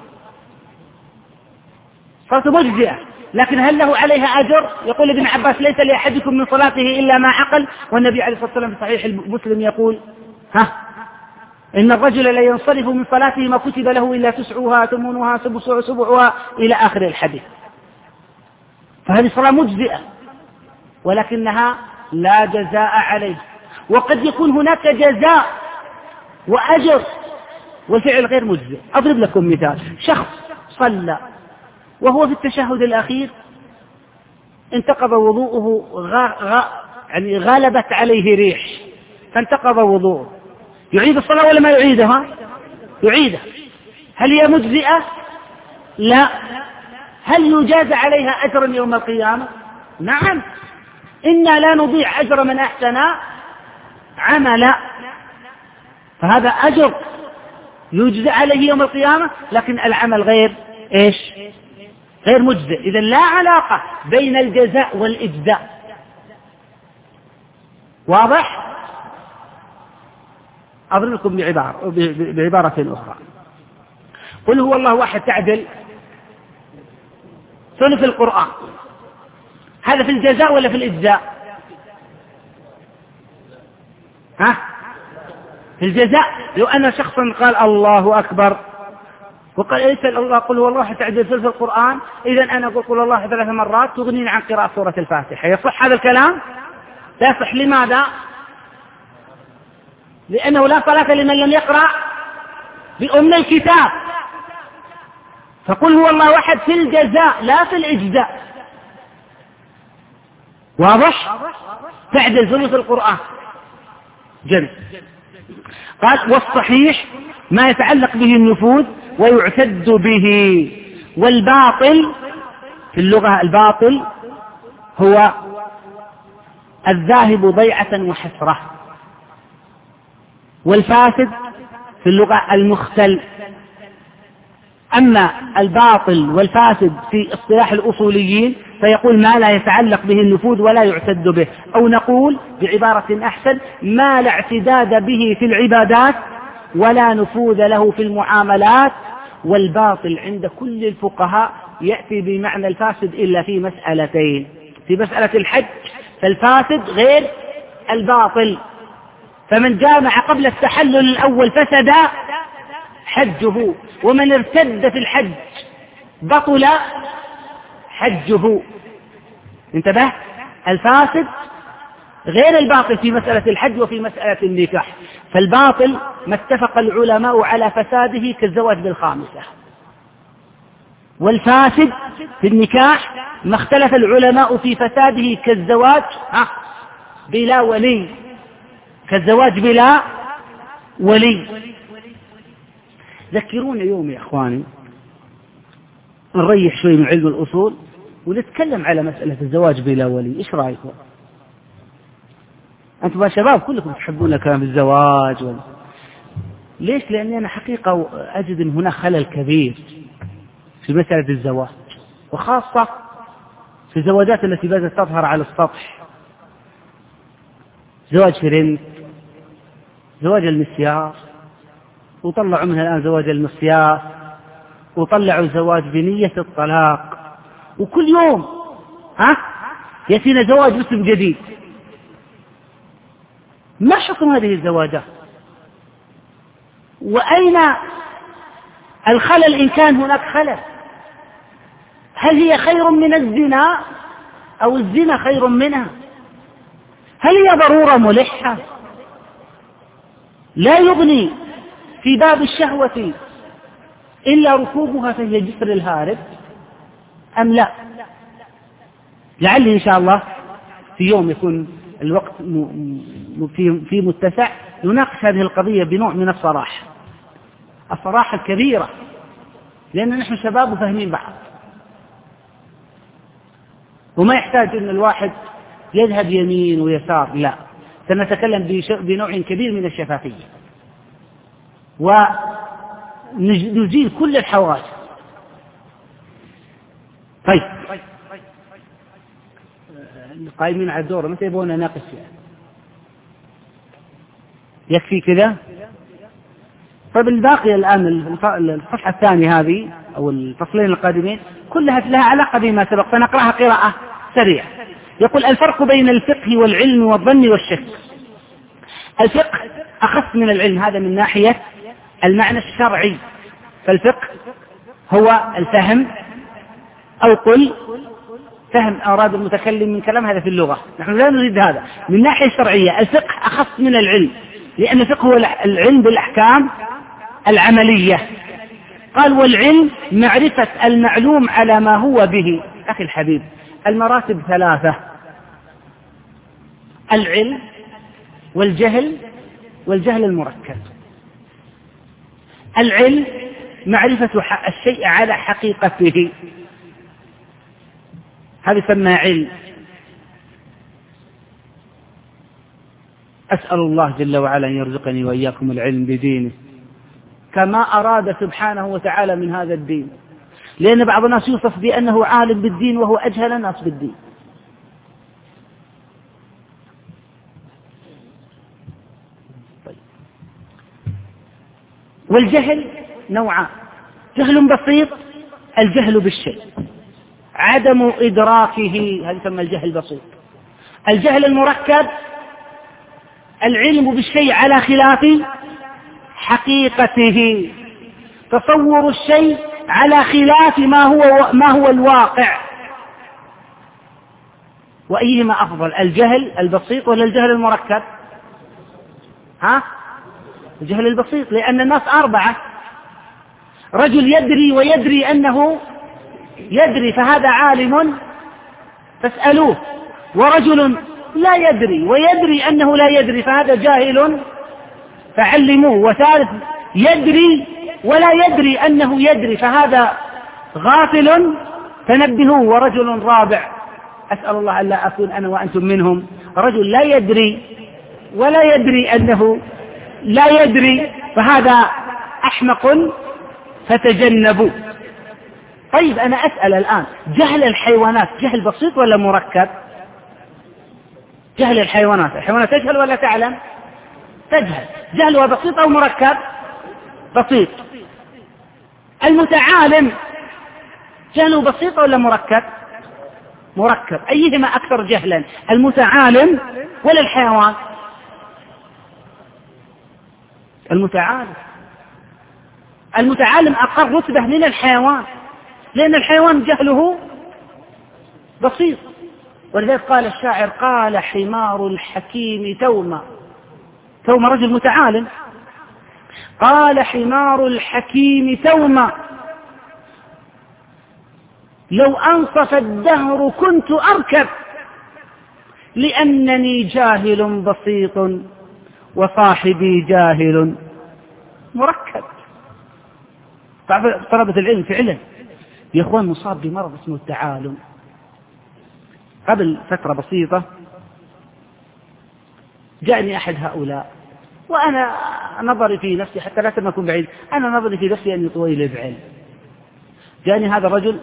صلاته مجزئة، لكن هل له عليها أجر؟ يقول ابن عباس: ليس لأحدكم من صلاته إلا ما عقل. والنبي عليه الصلاة والسلام في صحيح مسلم يقول: إن الرجل لا ينصرف من صلاته ما كتب له إلا 9 8 7 إلى آخر الحديث. فهذه صلاة مجزئة ولكنها لا جزاء عليه. وقد يكون هناك جزاء وأجر والفعل غير مجزئ. أضرب لكم مثال: شخص صلى وهو في التشهد الأخير انتقض وضوءه، يعني غلبت عليه ريح فانتقض وضوءه، يعيد الصلاة ولا ما يعيدها؟ يعيدها. هل هي مجزئة؟ لا. هل يجاز عليها أجرا يوم القيامة؟ نعم، إنا لا نضيع أجر من أحسن عملا. فهذا أجر يجزى عليه يوم القيامة، لكن العمل غير غير مجزئ. إذن لا علاقة بين الجزاء والإجزاء. واضح؟ أضرب لكم بعبارة أخرى: قل هو الله واحد تعدل ثلث القرآن. هذا في الجزاء ولا في الإجزاء؟ في الجزاء. لو أن شخصا قال الله أكبر وقال: اسأل الله قل هو الله واحد تعدل ثلث القرآن، إذن أنا أقول قل الله 3 مرات تغنيني عن قراءة سورة الفاتحة. يصح هذا الكلام؟ لا يصح. لماذا؟ لأنه لا صلاة لمن لم يقرأ بأم الكتاب. فقل هو الله واحد في الجزاء لا في الإجزاء. واضح؟ تعدل ثلث القرآن. جميل. قال: والصحيح ما يتعلق به النفوذ ويعتد به. والباطل في اللغة، الباطل هو الذاهب ضيعة وحسرة، والفاسد في اللغة المختل. أما الباطل والفاسد في اصطلاح الأصوليين فيقول ما لا يتعلق به النفوذ ولا يعتد به، أو نقول بعبارة أحسن: ما لا اعتداد به في العبادات ولا نفوذ له في المعاملات. والباطل عند كل الفقهاء يأتي بمعنى الفاسد إلا في مسألتين: في مسألة الحج فالفاسد غير الباطل، فمن جامع قبل التحلل الأول فسد حجه، ومن ارتد في الحج بطل حجه. انتبه، الفاسد غير الباطل في مسألة الحج وفي مسألة النكاح. فالباطل ما اتفق العلماء على فساده كالزواج بالخامسة، والفاسد في النكاح ما اختلف العلماء في فساده كالزواج بلا ولي، كالزواج بلا ولي. ذكروني يوم يا إخواني نريح شوي من علم الأصول ونتكلم على مسألة الزواج بلا ولي. إيش رأيكم؟ أنتم يا شباب كلكم تحبون كلام الزواج ليش؟ لأني أنا حقيقة أجد أن هناك خلل كبير في مسألة الزواج، وخاصة في الزواجات التي بدأت تظهر على السطح: زواج فرنك، زواج المسيار، وطلعوا منها الآن زواج المصياف، وطلعوا زواج بنية الطلاق، وكل يوم يأتينا زواج باسم جديد. ما حكم هذه الزواجات؟ وأين الخلل إن كان هناك خلل؟ هل هي خير من الزنا أو الزنا خير منها؟ هل هي ضرورة ملحة لا يغني في باب الشهوة إلا ركوبها فهي جسر الهارب أم لا؟ لعلي إن شاء الله في يوم يكون الوقت في متسع نناقش هذه القضية بنوع من الصراحة الكبيرة، لأن نحن شباب وفاهمين بعض، وما يحتاج أن الواحد يذهب يمين ويسار، لا، سنتكلم بنوع كبير من الشفافية ونزيل كل الحواجز. طيب القائمين على الدورة متى يبغون نناقش فيها؟ يكفي كذا؟ طيب الباقي الآن الصفحة الثانية هذه أو الفصلين القادمين كلها لها علاقة بما سبق، فنقرأها قراءة سريعة. يقول: الفرق بين الفقه والعلم والظن والشك. الفقه أخص من العلم، هذا من ناحية المعنى الشرعي، فالفقه هو الفهم، أو قل فهم أراد المتكلم من كلام، هذا في اللغة، نحن لا نريد هذا. من ناحية شرعية الفقه أخص من العلم، لأن الفقه هو العلم بالأحكام العملية. قال: والعلم معرفة المعلوم على ما هو به. أخي الحبيب، المراتب ثلاثة: العلم والجهل المركب. العلم معرفة الشيء على حقيقته، هذا يسمى علم. أسأل الله جل وعلا أن يرزقني وإياكم العلم بدينه كما أراد سبحانه وتعالى من هذا الدين، لأن بعض الناس يوصف بأنه عالم بالدين وهو أجهل الناس بالدين. طيب. والجهل نوعان: جهل بسيط، الجهل بالشيء، عدم إدراكه، هذا يسمى الجهل البسيط. الجهل المركب: العلم بالشيء على خلاف حقيقته، تصور الشيء على خلاف ما هو الواقع. وأيهما أفضل، الجهل البسيط ولا الجهل المركب؟ الجهل البسيط، لأن الناس أربعة: رجل يدري ويدري أنه يدري فهذا عالم فاسألوه، ورجل لا يدري ويدري أنه لا يدري فهذا جاهل فعلموه، وثالث يدري ولا يدري أنه يدري فهذا غافل فنبهوه، ورجل رابع أسأل الله أن لا أكون أنا وأنتم منهم، رجل لا يدري ولا يدري أنه لا يدري فهذا أحمق فتجنبوا. طيب أنا أسأل الآن، جهل الحيوانات جهل بسيط ولا مركب؟ جهل الحيوانات تجهل ولا تعلم؟ تجهل. جهلها بسيط أو مركب؟ بسيط. المتعالم جهله بسيط ولا مركب؟ مركب. أيهما أكثر جهلا، المتعالم ولا الحيوان؟ المتعالم أقل رتبة من الحيوان، لأن الحيوان جهله بسيط. ولذلك قال الشاعر: قال حمار الحكيم توما رجل متعالم، قال حمار الحكيم توما لو أنصف الدهر كنت أركب، لأنني جاهل بسيط وصاحبي جاهل مركب. طلبة العلم فعلا يا أخوان مصاب بمرض اسمه التعالم. قبل فترة بسيطة جاءني أحد هؤلاء، وأنا نظري في نفسي حتى لا أكون بعيد، أنا نظري في نفسي أني طويل بعلم. جاءني هذا الرجل،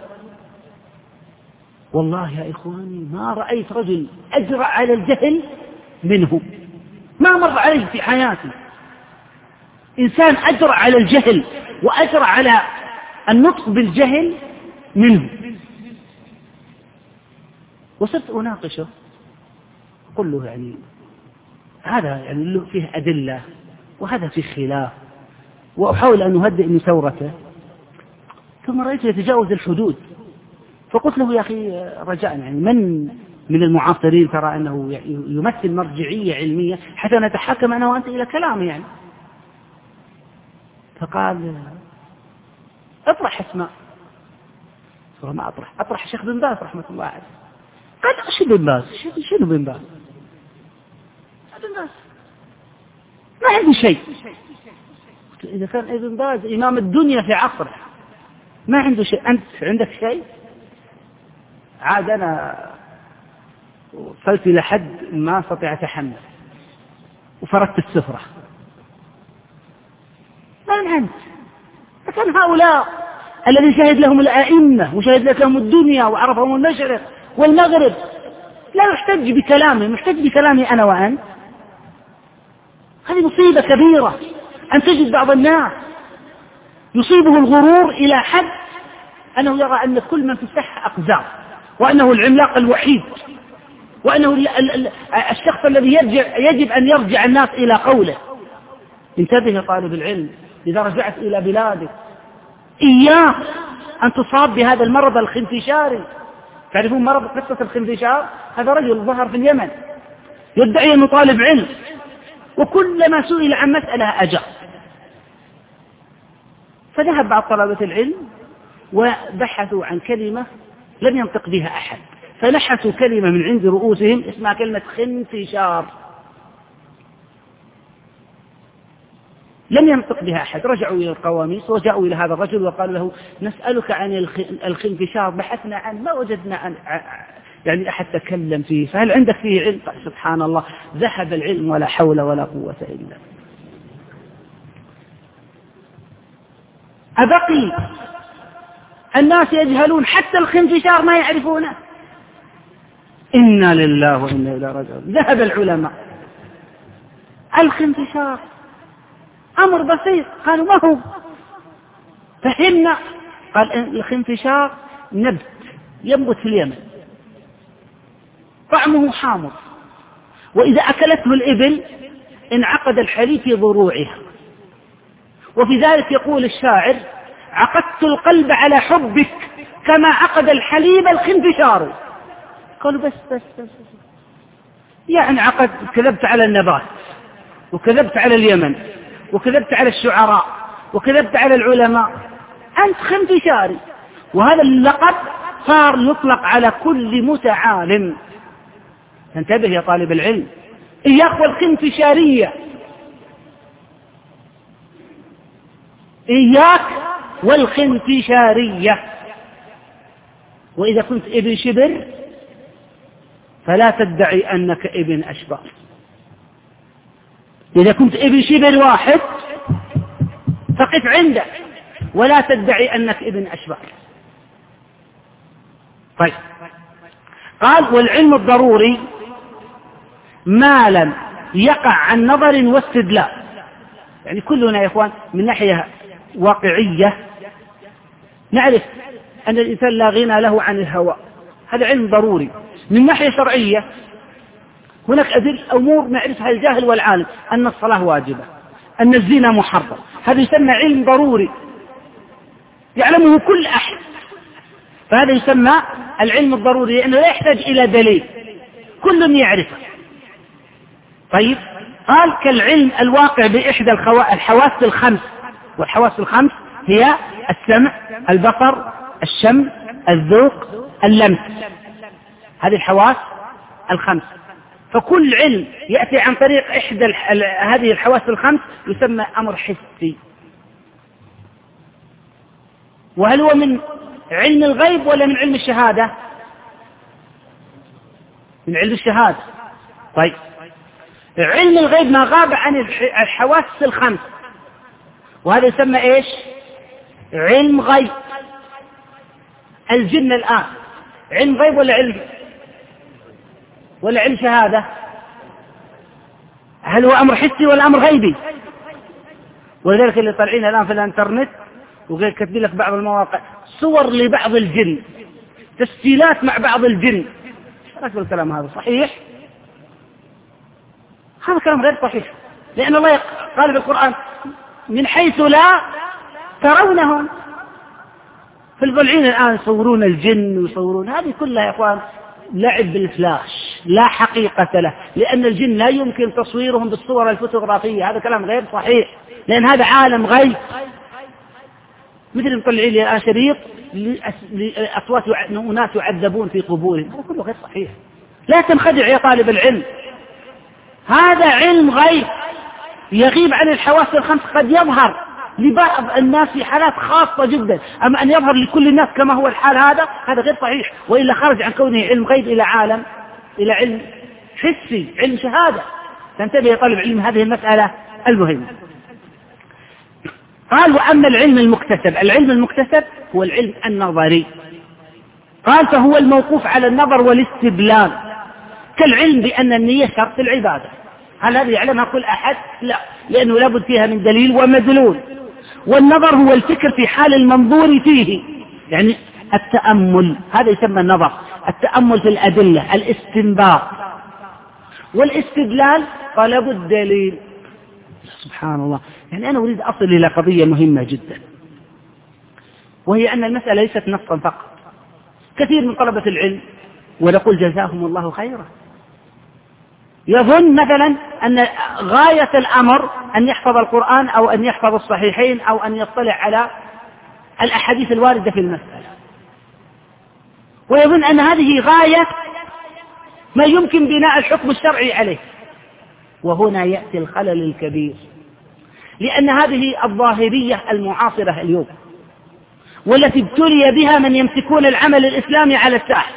والله يا إخواني ما رأيت رجل أجرأ على الجهل منه، ما مر عليه في حياتي إنسان أجرأ على الجهل وأجرأ على النطق بالجهل منه. وصرت أناقشه، أقول له يعني هذا يعني له فيه أدلة وهذا فيه خلاف، وأحاول أن أهدئ من ثورته، ثم رأيته يتجاوز الحدود، فقلت له: يا أخي رجاء، يعني من المعاصرين ترى أنه يمثل مرجعية علمية حتى نتحكم أنا وأنت إلى كلامه يعني. فقال: اطرح اسماء. ما أطرح الشيخ بن باز رحمة الله عليه، قال شو بن باز؟ شنو بن باز؟ ما عنده شيء. إذا كان ابن باز إمام الدنيا في عصره ما عنده شيء، أنت عندك شيء؟ عاد أنا وصلت إلى حد ما أستطيع أتحمل وفردت السفرة. من أنت؟ لكن هؤلاء الذي شهد لهم الأئمة وشهد لهم الدنيا وعرفهم المشرق والمغرب لا يحتج بكلامه، محتج بكلامي أنا وأنت. هذه مصيبة كبيرة أن تجد بعض الناس يصيبه الغرور إلى حد أنه يرى أن كل من في الساحة أقزام، وأنه العملاق الوحيد، وأنه الشخص الذي يجب أن يرجع الناس إلى قوله. انتبه يا طالب العلم، إذا رجعت إلى بلادك إياك أن تصاب بهذا المرض الخنفشاري. تعرفون مرض قصة الخنفشار؟ هذا رجل ظهر في اليمن يدعي أنه طالب علم، وكلما سئل عن مسألة أجاب. فذهب بعض طلبة العلم وبحثوا عن كلمة لم ينطق بها أحد، فنحسوا كلمة من عند رؤوسهم اسمها كلمة خنفشار، لم ينطق بها أحد. رجعوا إلى القواميس وجاءوا إلى هذا الرجل وقالوا له نسألك عن الخنفشار، بحثنا عنه ما وجدنا يعني أحد تكلم فيه، فهل عندك فيه علم؟ سبحان الله، ذهب العلم ولا حول ولا قوة إلا بالله. أبقي الناس يجهلون حتى الخنفشار ما يعرفونه؟ إنا لله وإنا إليه راجعون. ذهب العلماء. الخنفشار أمر بسيط، قالوا ما هو؟ فهمنا. قال الخنفشار نبت ينبت في اليمن، طعمه حامض، وإذا أكلته الإبل انعقد الحليب في ضروعها، وفي ذلك يقول الشاعر عقدت القلب على حبك كما عقد الحليب الخنفشار. قالوا بس يعني كذبت على النبات، وكذبت على اليمن، وكذبت على الشعراء، وكذبت على العلماء، أنت خنفشاري. وهذا اللقب صار يطلق على كل متعالم. انتبه يا طالب العلم، إياك والخنفشارية، إياك والخنفشارية. وإذا كنت ابن شبر فلا تدعي أنك ابن أشبار. إذا كنت ابن شبر واحد فقف عنده ولا تدعي أنك ابن أشبار. طيب، قال والعلم الضروري ما لم يقع عن نظر واستدلال. يعني كلنا يا إخوان من ناحية واقعية نعرف أن الإنسان لا غنى له عن الهوى، هذا علم ضروري. من ناحية شرعية هناك أمور نعرفها الجاهل والعالم، أن الصلاة واجبة، أن الزنا محرم، هذا يسمى علم ضروري يعلمه كل أحد، فهذا يسمى العلم الضروري لأنه لا يحتاج إلى دليل، كل يعرفه. طيب، قال كالعلم الواقع بإحدى الحواس الخمس، والحواس الخمس هي السمع، البصر، الشم، الذوق، اللمس، هذه الحواس الخمس. فكل علم يأتي عن طريق إحدى هذه الحواس الخمس يسمى أمر حسي. وهل هو من علم الغيب ولا من علم الشهادة؟ من علم الشهادة. طيب، علم الغيب ما غاب عن الحواس الخمس، وهذا يسمى إيش؟ علم غيب. الجن الآن علم غيب ولا علم شهادة؟ هل هو أمر حسي ولا أمر غيبي؟ ولذلك اللي طالعين الآن في الانترنت وغير كاتبين لك بعض المواقع صور لبعض الجن، تسجيلات مع بعض الجن. ايش رايك بالكلام هذا؟ صحيح؟ هذا كلام غير صحيح، لأن الله قال في القرآن من حيث لا ترونهم. في البلعين الآن يصورون الجن ويصورون، هذه كلها يا إخوان لعب بالفلاش لا حقيقة له، لأن الجن لا يمكن تصويرهم بالصور الفوتوغرافية، هذا كلام غير صحيح، لأن هذا عالم غيب. مثل مطلعين لي الآن شريط لأصوات أناس يعذبون في قبورهم، هذا كله غير صحيح. لا تنخدع يا طالب العلم، هذا علم غيب يغيب عن الحواس الخمس، قد يظهر لبعض الناس في حالات خاصة جدا، أما أن يظهر لكل الناس كما هو الحال هذا غير صحيح، وإلا خرج عن كونه علم غيب إلى علم حسي، علم شهادة. تنتبه يا طالب علم هذه المسألة المهمة. قال وأما العلم المكتسب هو العلم النظري، قال فهو الموقوف على النظر والاستدلال، كالعلم بأن النية شرط العبادة. هل هذا يعلمها كل أحد؟ لا، لأنه لابد فيها من دليل ومدلول. والنظر هو الفكر في حال المنظور فيه، يعني التأمل، هذا يسمى النظر، التأمل في الأدلة، الاستنباط. والاستدلال طلب الدليل. سبحان الله، يعني أنا أريد أصل إلى قضية مهمة جدا، وهي أن المسألة ليست نصا فقط. كثير من طلبة العلم، ونقول جزاهم الله خيرا، يظن مثلا أن غاية الأمر أن يحفظ القرآن أو أن يحفظ الصحيحين أو أن يطلع على الأحاديث الواردة في المسألة، ويظن أن هذه غاية ما يمكن بناء الحكم الشرعي عليه. وهنا يأتي الخلل الكبير، لأن هذه الظاهرية المعاصرة اليوم، والتي ابتلي بها من يمسكون العمل الإسلامي على الساحة،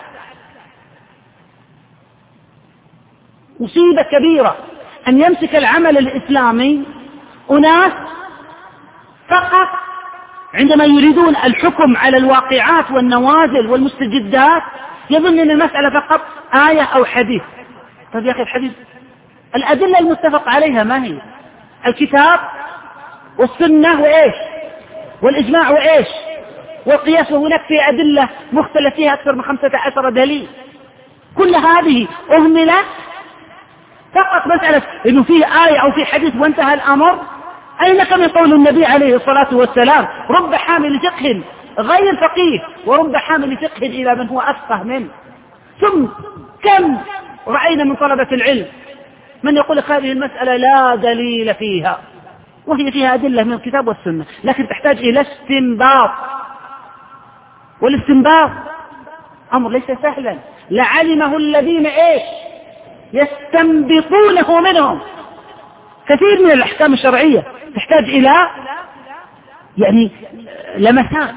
مصيبة كبيرة أن يمسك العمل الإسلامي أناس فقط عندما يريدون الحكم على الواقعات والنوازل والمستجدات يظن أن المسألة فقط آية أو حديث. طيب يا أخي، الحديث الأدلة المتفق عليها ما هي؟ الكتاب والسنة وإيش؟ والإجماع وإيش؟ والقياس، وهناك في أدلة مختلف فيها أكثر من 15 دليل. كل هذه أهملت فقط مسألة إنه فيه آية أو فيه حديث وانتهى الأمر. أين كم قول النبي عليه الصلاة والسلام: رب حامل فقه غير فقيه ورب حامل فقه إلى من هو أفقه منه. ثم كم رأينا من طلبة العلم من يقول هذه المسألة لا دليل فيها، وهي فيها أدلة من الكتاب والسنة، لكن تحتاج إلى استنباط، والاستنباط أمر ليس سهلا، لعلمه الذين إيش يستنبطونه منهم. كثير من الأحكام الشرعية تحتاج إلى يعني لمسات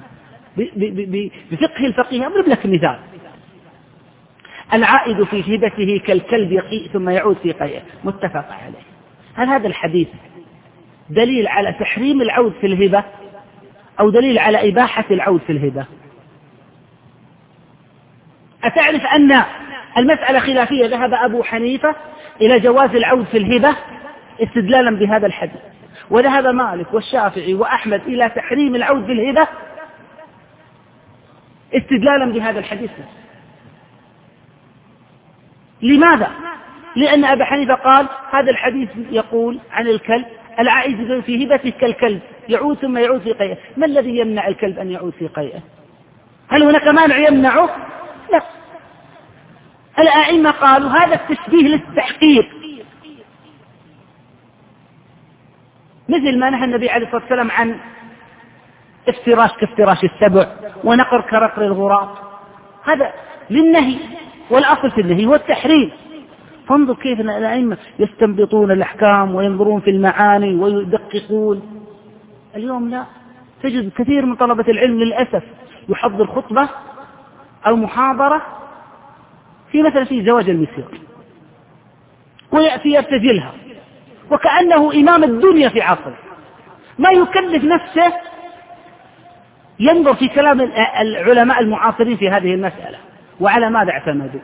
بفقه الفقيه. أضرب لك مثال: العائد في هبته كالكلب يقيء ثم يعود في قيئه، متفق عليه. هل هذا الحديث دليل على تحريم العود في الهبة أو دليل على إباحة العود في الهبة؟ أتعرف أن المسألة خلافية؟ ذهب أبو حنيفة إلى جواز العود في الهبة استدلالا بهذا الحديث، وذهب مالك والشافعي وأحمد إلى تحريم العود في الهبة استدلالا بهذا الحديث. لماذا؟ لأن أبا حنيفة قال هذا الحديث يقول عن الكلب: العائد في هبته كالكلب يعود ثم يعود في قيئه. ما الذي يمنع الكلب أن يعود في قيئه؟ هل هناك مانع يمنعه؟ لا. الأئمة قالوا هذا التشبيه للتحقيق، مثل ما نهى النبي عليه الصلاة والسلام عن افتراش كافتراش السبع ونقر كنقر الغراب، هذا للنهي، والأصل في النهي هو التحريم. فانظر كيف الأئمة يستنبطون الأحكام وينظرون في المعاني ويدققون. اليوم لا، تجد كثير من طلبة العلم للأسف يحضر خطبة أو محاضرة في مثلا في زواج المسير ويأتي يرتجلها وكأنه إمام الدنيا في عصره، ما يكلف نفسه ينظر في كلام العلماء المعاصرين في هذه المسألة وعلى ماذا اعتمدوا.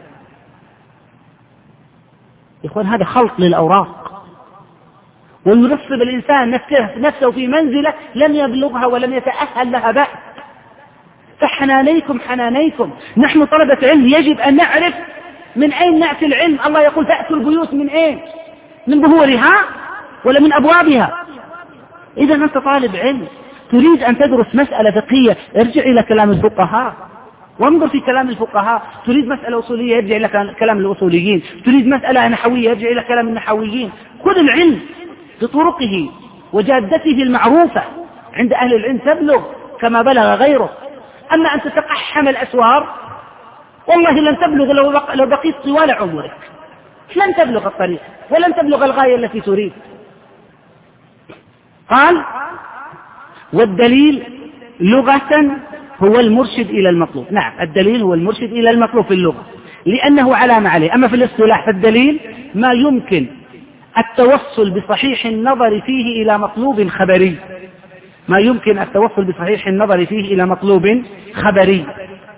إخوان، هذا خلط للأوراق، وينصب الإنسان نفسه في منزلة لم يبلغها ولم يتأهل لها بعد. فحنانيكم حنانيكم، نحن طلبة علم يجب أن نعرف من أين نأتي العلم. الله يقول تأتوا البيوت من أين؟ من ظهورها ولا من أبوابها؟ إذا أنت طالب علم تريد أن تدرس مسألة فقهية، ارجع إلى كلام الفقهاء وانظر في كلام الفقهاء. تريد مسألة أصولية، ارجع إلى كلام الأصوليين. تريد مسألة نحوية، ارجع إلى كلام النحويين. خذ العلم بطرقه وجادته المعروفة عند أهل العلم تبلغ، كما بلغ غيره. أما أن تتقحم الأسوار والله لن تبلغ لو بقيت طوال عمرك، لن تبلغ الطريق ولن تبلغ الغاية التي تريد. قال والدليل لغة هو المرشد إلى المطلوب. نعم، الدليل هو المرشد إلى المطلوب في اللغة لأنه علامة عليه. أما في الاصطلاح فالدليل ما يمكن التوصل بصحيح النظر فيه إلى مطلوب خبري، ما يمكن التوصل بصحيح النظر فيه إلى مطلوب خبري،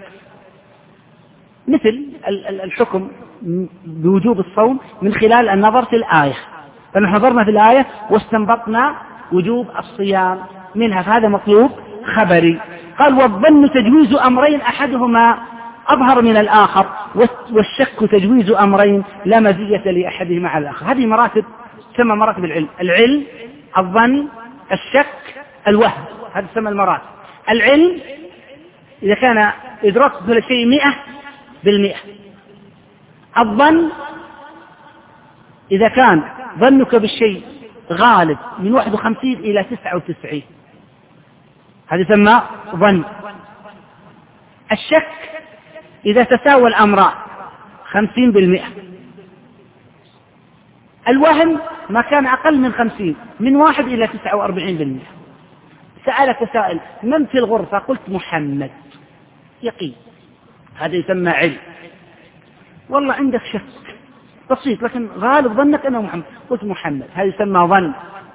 مثل الحكم بوجوب الصوم من خلال النظر في الآية. فنحن نظرنا في الآية واستنبطنا وجوب الصيام منها، فهذا مطلوب خبري. قال والظن تجويز أمرين أحدهما أظهر من الآخر، والشك تجويز أمرين لا مزية لأحدهما على الآخر. هذه مراتب تسمى مراتب العلم. العلم، الظن، الشك، الوهم، هذه تسمى المراتب. العلم إذا كان إدراك كل شيء 100%. الظن إذا كان ظنك بالشيء غالب من 51 إلى 99، هذا يسمى ظن. الشك إذا تساوى الأمران 50%. الوهم ما كان أقل من 50، من 1 إلى 49%. سألك سائل من في الغرفة؟ قلت محمد، يقين، هذا يسمى علم. والله عندك شك بسيط لكن غالب ظنك أنه محمد، قلت محمد، هذا يسمى ظن.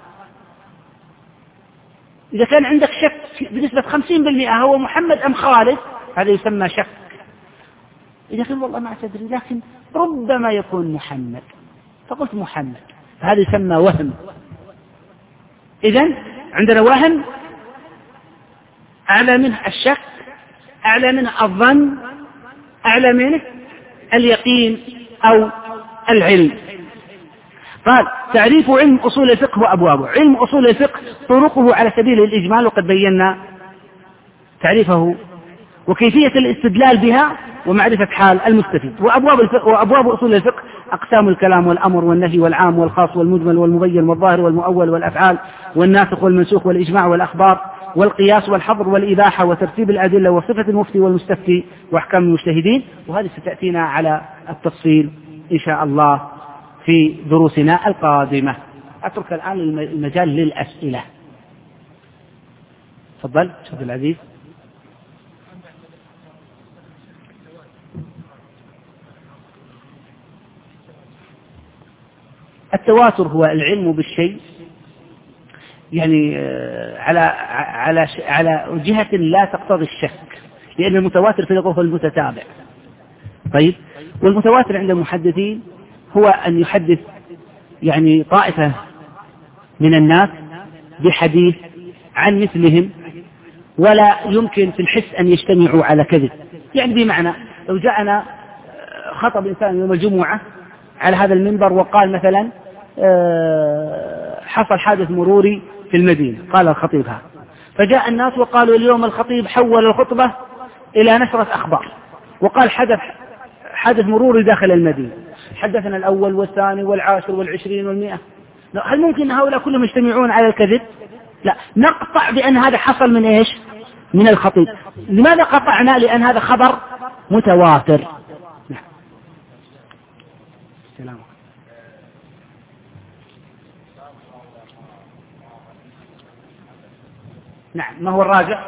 إذا كان عندك شك بنسبة 50% هو محمد أم خالد، هذا يسمى شك. إذا كان والله ما تدري لكن ربما يكون محمد، فقلت محمد، هذا يسمى وهم. إذن عندنا وهم أعلى منه الشك، أعلى منه الظن، أعلى منه اليقين أو العلم. قال تعريف علم أصول الفقه وأبوابه. علم أصول الفقه طرقه على سبيل الإجمال، وقد بينا تعريفه وكيفية الاستدلال بها ومعرفة حال المستفيد. وأبواب أصول الفقه أقسام الكلام والأمر والنهي والعام والخاص والمجمل والمبين والظاهر والمؤول والأفعال والناسخ والمنسوخ والإجماع والأخبار والقياس والحظر والإباحة وترتيب الأدلة وصفة المفتي والمستفتي وأحكام المجتهدين. وهذه ستأتينا على التفصيل إن شاء الله في دروسنا القادمة. أترك الآن المجال للأسئلة. تفضل شيخ العزيز. التواتر هو العلم بالشيء يعني على جهة لا تقتضي الشك، لأن المتواتر في اللغة هو المتتابع. طيب، والمتواتر عند المحدثين هو أن يحدث يعني طائفة من الناس بحديث عن مثلهم ولا يمكن في الحس أن يجتمعوا على كذب. يعني بمعنى لو جاءنا خطب إنسان يوم الجمعة على هذا المنبر وقال مثلا حصل حادث مروري في المدينة، قال الخطيب هذا، فجاء الناس وقالوا اليوم الخطيب حول الخطبة إلى نشرة أخبار وقال حدث مروري داخل المدينة، حدثنا الأول والثاني والعاشر والعشرين والمئة. هل ممكن هؤلاء كلهم يجتمعون على الكذب؟ لا، نقطع بأن هذا حصل من إيش؟ من الخطيب. لماذا قطعنا؟ لأن هذا خبر متواتر. نعم. نعم، ما هو الراجع؟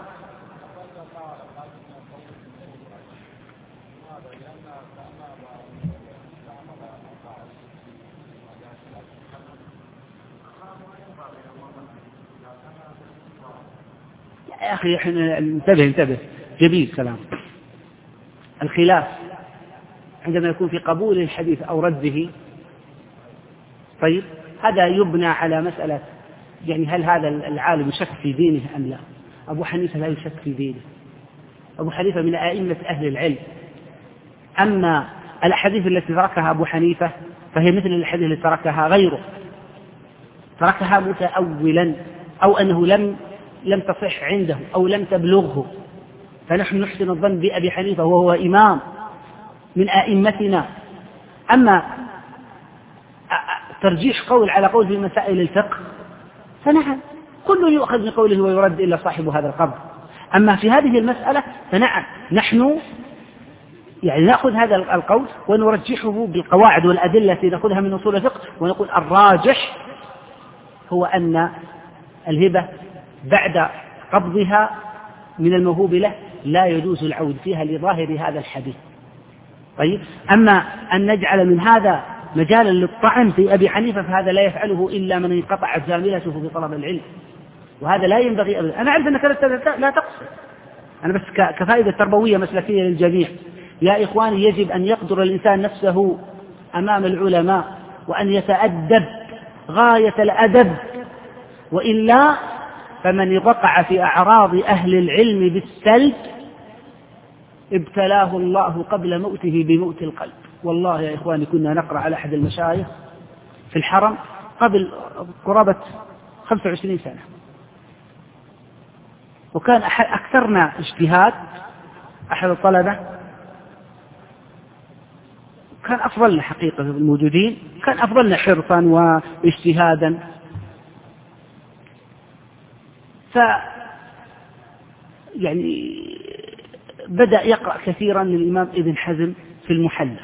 يا أخي احنا انتبه جميل كلام. الخلاف عندما يكون في قبول الحديث أو رده، طيب هذا يبنى على مسألة يعني هل هذا العالم يشك في دينه أم لا. أبو حنيفة لا يشك في دينه، أبو حنيفة من أئمة أهل العلم. أما الأحاديث التي تركها أبو حنيفة فهي مثل الأحاديث التي تركها غيره، تركها متأولا أو أنه لم تصح عنده أو لم تبلغه. فنحن نحسن الظن بأبي حنيفة وهو إمام من أئمتنا. أما ترجيح قول على قول في مسائل الفقه فنعم، كل يؤخذ من قوله ويرد إلا صاحب هذا القبر. أما في هذه المسألة فنعم، نحن يعني نأخذ هذا القول ونرجحه بالقواعد والأدلة التي نأخذها من أصول الفقه، ونقول الراجح هو أن الهبة بعد قبضها من الموهوب له لا يجوز العود فيها لظاهر هذا الحديث. طيب، أما أن نجعل من هذا مجالا للطعن في أبي حنيفة فهذا لا يفعله إلا من انقطعت زاملته في طلب العلم، وهذا لا ينبغي أبدا. أنا أعرف أنك لا تقصد، أنا بس كفائدة تربوية مسلكية للجميع. يا إخواني، يجب أن يقدر الإنسان نفسه أمام العلماء وأن يتأدب غاية الأدب، وإلا فمن وقع في أعراض أهل العلم بالسلب ابتلاه الله قبل موته بموت القلب. والله يا إخواني كنا نقرأ على أحد المشايخ في الحرم قبل قرابة 25 سنة، وكان أكثرنا اجتهاد، أحد الطلبة كان أفضلنا حقيقة الموجودين، كان أفضلنا حرصا واجتهادا. يعني بدأ يقرأ كثيرا للإمام ابن حزم في المحلى،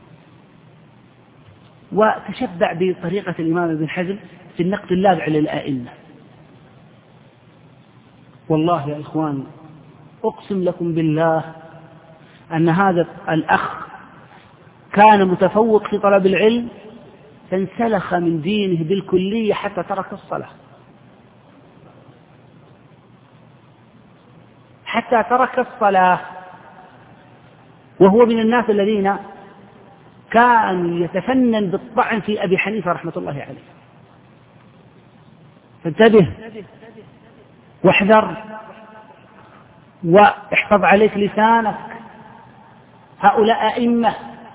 وتشبع بطريقة الإمام ابن حزم في النقد اللاذع للآئمة. والله يا إخوان أقسم لكم بالله أن هذا الأخ كان متفوق في طلب العلم، فانسلخ من دينه بالكلية حتى ترك الصلاة، حتى ترك الصلاة، وهو من الناس الذين كان يتفنن بالطعن في أبي حنيفة رحمة الله عليه. فانتبه واحذر واحفظ عليك لسانك، هؤلاء أئمة،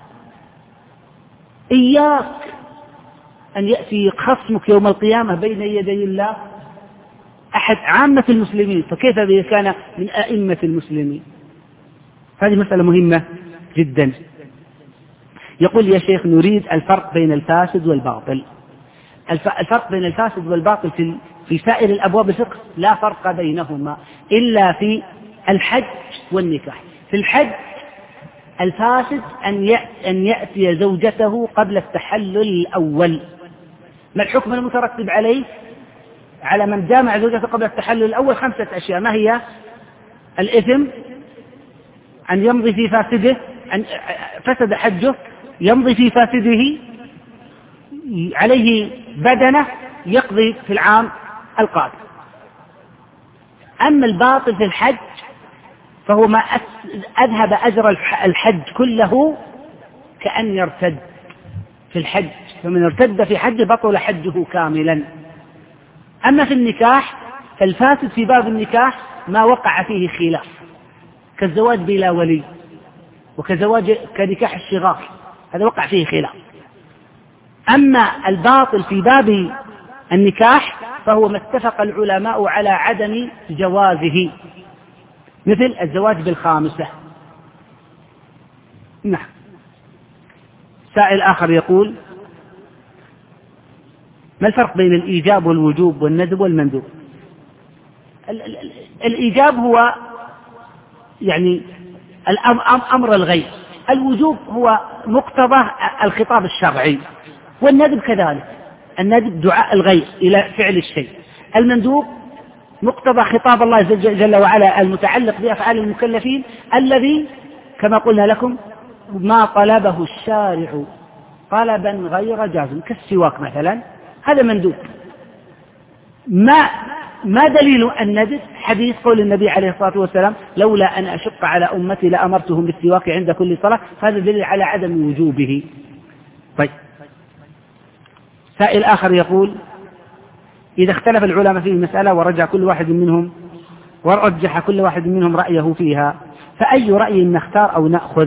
إياك أن يأتي خصمك يوم القيامة بين يدي الله أحد عامة المسلمين، فكيف إذا كان من أئمة المسلمين؟ هذه مسألة مهمة جدا. يقول يا شيخ نريد الفرق بين الفاسد والباطل. الفرق بين الفاسد والباطل في سائر الأبواب الفقه لا فرق بينهما إلا في الحج والنكاح. في الحج الفاسد أن يأتي زوجته قبل التحلل الأول. ما الحكم المترتب عليه على من جامع زوجته قبل التحلل الأول؟ 5 أشياء. ما هي؟ الإثم، أن يمضي في فاسده، أن فسد حجه، يمضي في فاسده، عليه بدنة يقضي في العام القادم. أما الباطل في الحج فهو ما أذهب أجر الحج كله كأن يرتد في الحج، فمن ارتد في حج بطل حجه كاملا. أما في النكاح فالفاسد في باب النكاح ما وقع فيه خلاف، كالزواج بلا ولي كنكاح الشغار، هذا وقع فيه خلاف. أما الباطل في باب النكاح فهو ما اتفق العلماء على عدم جوازه، مثل الزواج بالخامسة. نعم. سائل آخر يقول ما الفرق بين الإيجاب والوجوب والندب والمندوب؟ الإيجاب هو يعني أمر الغير، الوجوب هو مقتضى الخطاب الشرعي، والندب كذلك، الندب دعاء الغير إلى فعل الشيء. المندوب مقتضى خطاب الله جل وعلا المتعلق بأفعال المكلفين، الذي كما قلنا لكم ما طلبه الشارع طلبا غير جازم، كالسواك مثلا، هذا مندوب. ما دليل الندب؟ حديث قول النبي عليه الصلاة والسلام لولا أن أشق على أمتي لأمرتهم بالسواك عند كل صلاة، فهذا دليل على عدم وجوبه. طيب، سائل آخر يقول إذا اختلف العلماء في المسألة ورجح كل واحد منهم رأيه فيها، فأي رأي نختار أو نأخذ؟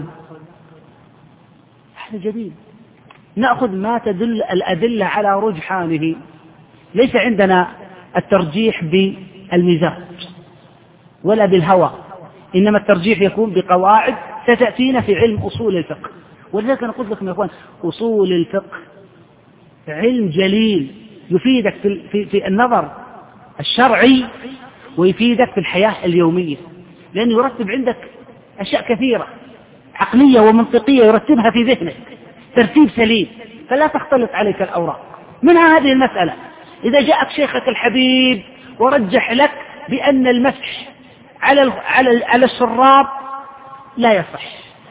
هذا جديد، نأخذ ما تدل الأدلة على رجحانه. ليس عندنا الترجيح بالمزاج ولا بالهوى، إنما الترجيح يكون بقواعد ستأتينا في علم أصول الفقه. ولذلك أنا قلت لكم يا أخوان أصول الفقه علم جليل يفيدك في النظر الشرعي ويفيدك في الحياة اليومية، لأنه يرتب عندك أشياء كثيرة عقلية ومنطقية يرتبها في ذهنك ترتيب سليم، فلا تختلط عليك الأوراق. منها هذه المسألة، إذا جاءك شيخك الحبيب ورجح لك بأن المسح على الشراب لا يصح،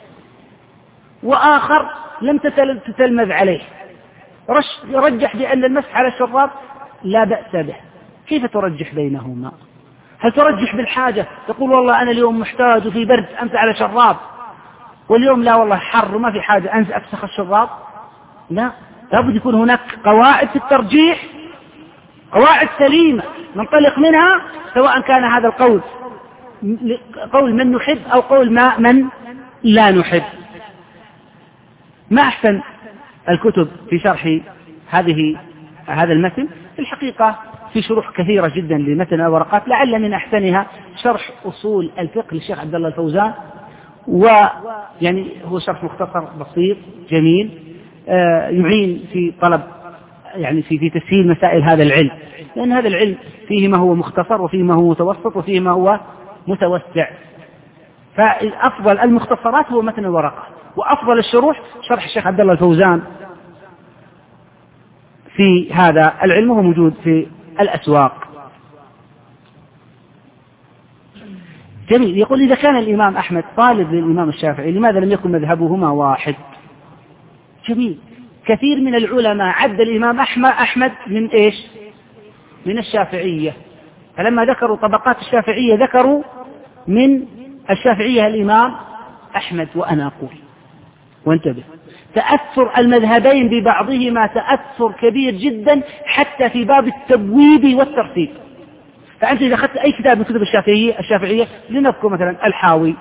وآخر لم تتلمذ عليه رجح بأن المسح على الشراب لا بأس به، كيف ترجح بينهما؟ هل ترجح بالحاجة، تقول والله أنا اليوم محتاج وفي برد أمسح على شراب، واليوم لا والله حر وما في حاجة أفسخ الشراب؟ لا، لابد يكون هناك قواعد في الترجيح، قواعد سليمة ننطلق منها، سواء كان هذا القول قول من نحب أو قول من لا نحب. ما أحسن الكتب في شرح هذا المتن؟ في الحقيقة في شروح كثيرة جدا لمتن الورقات، لعل من أحسنها شرح أصول الفقه للشيخ عبد الله الفوزان، ويعني هو شرح مختصر بسيط جميل يعين في طلب يعني في تسهيل مسائل هذا العلم، لأن هذا العلم فيه ما هو مختصر وفيه ما هو متوسط وفيه ما هو متوسع، فأفضل المختصرات هو متن الورقة، وأفضل الشروح شرح الشيخ عبد الله الفوزان في هذا العلم، وهو موجود في الأسواق. جميل. يقول إذا كان الإمام أحمد طالب للإمام الشافعي لماذا لم يكن مذهبهما واحد؟ جميل. كثير من العلماء عد الإمام أحمد من إيش؟ من الشافعية، فلما ذكروا طبقات الشافعية ذكروا من الشافعية الإمام أحمد. وأنا أقول وانتبه، تأثر المذهبين ببعضهما تأثر كبير جدا حتى في باب التبويب والترتيب. فأنت إذا أخذت أي كتاب من كتب الشافعية لنذكر مثلا الحاوي،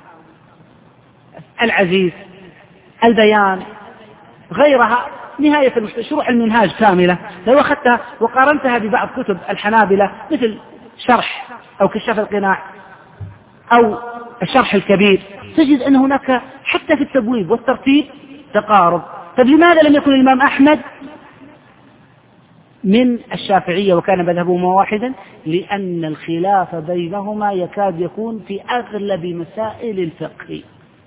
العزيز، البيان، غيرها، نهاية شروح المنهاج كاملة، لو أخذتها وقارنتها ببعض كتب الحنابلة مثل شرح أو كشاف القناع أو الشرح الكبير، تجد أن هناك حتى في التبويب والترتيب تقارب. طيب لماذا لم يكن الإمام أحمد من الشافعية وكان مذهبهما واحدا؟ لأن الخلاف بينهما يكاد يكون في أغلب مسائل الفقه.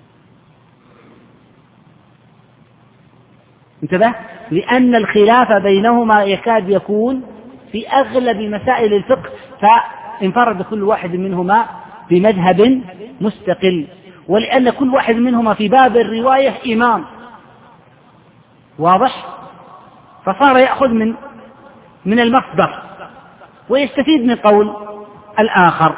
انتبه، لأن الخلاف بينهما يكاد يكون في أغلب مسائل الفقه، فانفرد كل واحد منهما بمذهب مستقل، ولأن كل واحد منهما في باب الرواية إمام واضح، فصار يأخذ من المصدر ويستفيد من قول الآخر.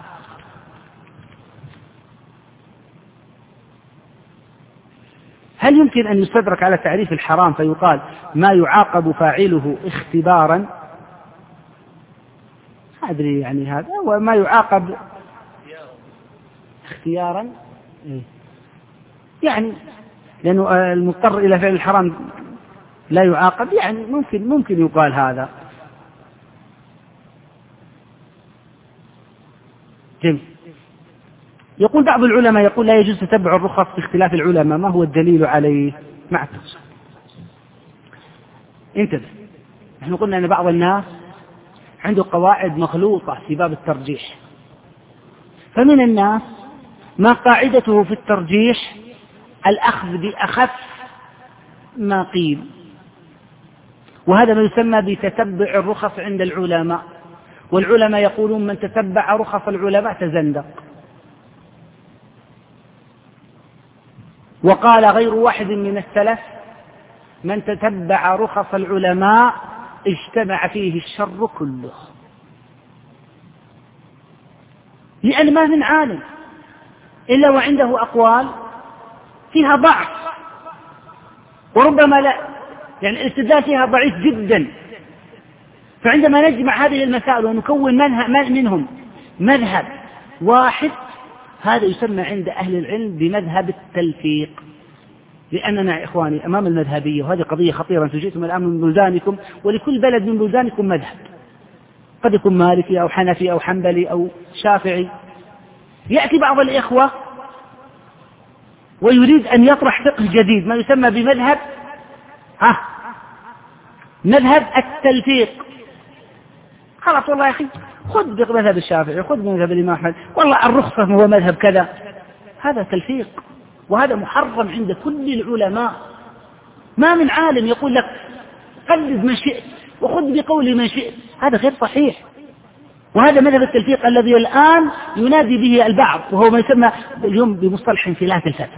هل يمكن أن يستدرك على تعريف الحرام فيقال ما يعاقب فاعله اختبارا؟ أدري يعني هذا وما يعاقب اختيارا، يعني لأنه المضطر إلى فعل الحرام لا يعاقب، يعني ممكن يقال هذا. جميل. يقول بعض العلماء يقول لا يجوز تتبع الرخص في اختلاف العلماء، ما هو الدليل عليه؟ مع التفصيل. انتبه، نحن قلنا أن بعض الناس عنده قواعد مخلوطة في باب الترجيح، فمن الناس ما قاعدته في الترجيح الأخذ بأخف ما قيل، وهذا ما يسمى بتتبع الرخص عند العلماء، والعلماء يقولون من تتبع رخص العلماء تزندق. وقال غير واحد من السلف من تتبع رخص العلماء اجتمع فيه الشر كله، لأن ما من عالم إلا وعنده أقوال فيها ضعف، وربما لا يعني الاستدلال فيها ضعيف جدا. فعندما نجمع هذه المسائل ونكون منهم مذهب واحد، هذا يسمى عند أهل العلم بمذهب التلفيق. لأننا يا إخواني أمام المذهبية، وهذه قضية خطيرة، أنتم جئتم الآن من بلدانكم، ولكل بلد من بلدانكم مذهب، قد يكون مالكي أو حنفي أو حنبلي أو شافعي. يأتي بعض الإخوة ويريد أن يطرح فقه جديد ما يسمى بمذهب مذهب التلفيق. خلاص والله يا أخي خذ بمذهب الشافعي، خذ بمذهب الإمام أحمد، والله الرخصة هو مذهب كذا. هذا تلفيق، وهذا محرم عند كل العلماء. ما من عالم يقول لك قلد من شئت وخذ بقول من شئت، هذا غير صحيح. وهذا مذهب التلفيق الذي الآن ينادي به البعض، وهو ما يسمى اليوم بمصطلح انفلات الفتوى.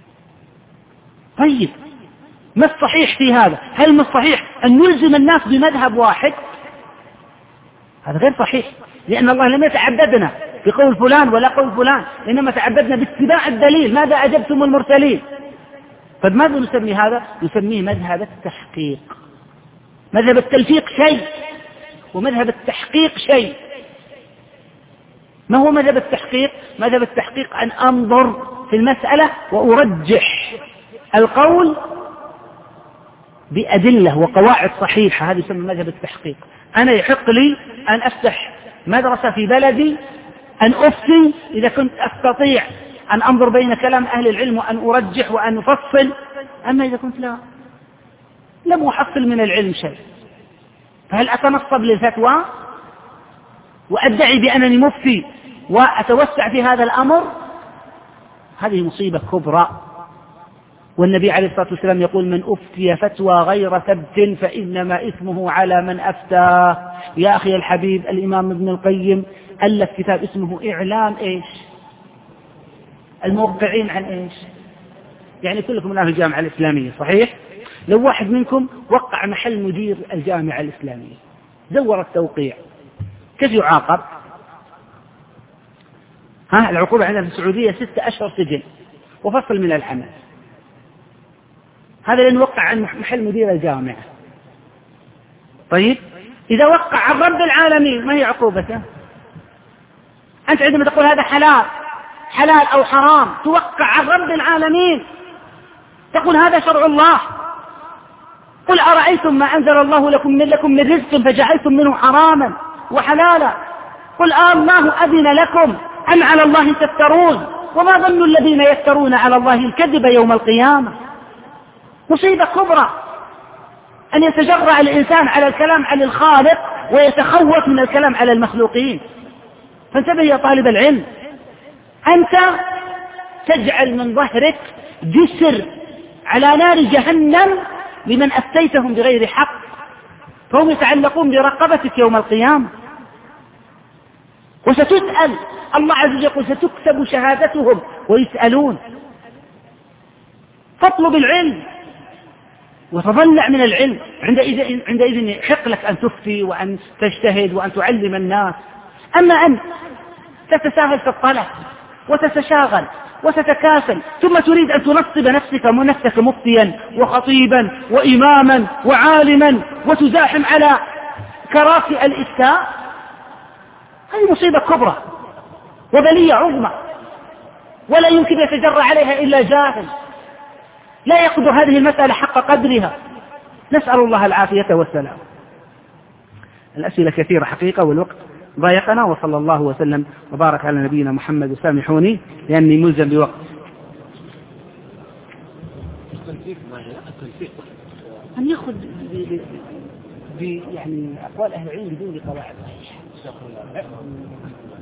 طيب ما الصحيح في هذا؟ هل من الصحيح أن نلزم الناس بمذهب واحد؟ هذا غير صحيح، لأن الله لم يتعبدنا بقول فلان ولا قول فلان، إنما تعبدنا باتباع الدليل. ماذا أجبتم المرسلين؟ فماذا نسمي هذا؟ نسميه مذهب التحقيق. مذهب التلفيق شيء، ومذهب التحقيق شيء. ما هو مذهب التحقيق؟ مذهب التحقيق أن أنظر في المسألة وأرجح القول بأدلة وقواعد صحيحة، هذا يسمى مذهب التحقيق. أنا يحق لي أن أفتح مدرسة في بلدي، أن أفتي إذا كنت أستطيع أن أنظر بين كلام أهل العلم وأن أرجح وأن أفصل. أما إذا كنت لم أحصل من العلم شيء، فهل أتنصب للفتوى وأدعي بأنني مفتي وأتوسع في هذا الأمر؟ هذه مصيبة كبرى. والنبي عليه الصلاة والسلام يقول: من أفتي فتوى غير ثبت فإنما إثمه على من أفتى. يا أخي الحبيب، الإمام ابن القيم ألف كتاب اسمه إعلام الموقعين عن يعني كلكم الآن في الجامعة الإسلامية صحيح؟ لو واحد منكم وقع محل مدير الجامعة الإسلامية، دور التوقيع، كيف يعاقب؟ العقوبة عندنا في السعودية 6 أشهر سجن وفصل من العمل. هذا لأنه وقع عن محل مدير الجامعة. طيب إذا وقع عن رب العالمين ما هي عقوبته؟ أنت عندما تقول هذا حلال أو حرام، توقع عن رب العالمين، تقول هذا شرع الله. قل أرأيتم ما أنزل الله لكم من رزق فجعلتم منه حراما وحلالا، قل الله أذن لكم أم على الله تفترون، وما ظن الذين يفترون على الله الكذب يوم القيامة. مصيبة كبرى أن يتجرأ الإنسان على الكلام على الخالق ويتخوف من الكلام على المخلوقين. فانتبه يا طالب العلم، أنت تجعل من ظهرك جسر على نار جهنم لمن أفتيتهم بغير حق، فهم يتعلقون برقبتك يوم القيامة. وستسأل، الله عز وجل يقول: ستكتب شهادتهم ويسألون. فاطلب العلم وتضلع من العلم. عندئذ يحق لك أن تفتي وأن تجتهد وأن تعلم الناس. أما أن تتساهل في الطلب وتتشاغل وتتكاسل، ثم تريد أن تنصب نفسك مفتيا وخطيبا وإماما وعالما وتزاحم على كراسي الإفتاء، هذه مصيبة كبرى وبلية عظمى، ولا يمكن يتجرأ عليها إلا جاهل لا يقدر هذه المسألة حق قدرها. نسأل الله العافية والسلام. الأسئلة كثيرة حقيقة والوقت ضايقنا، وصلى الله وسلم وبارك على نبينا محمد. وسامحوني لأني ملزم بوقت. أن يأخذ يعني أقوال أهل العلم بدون قواعد.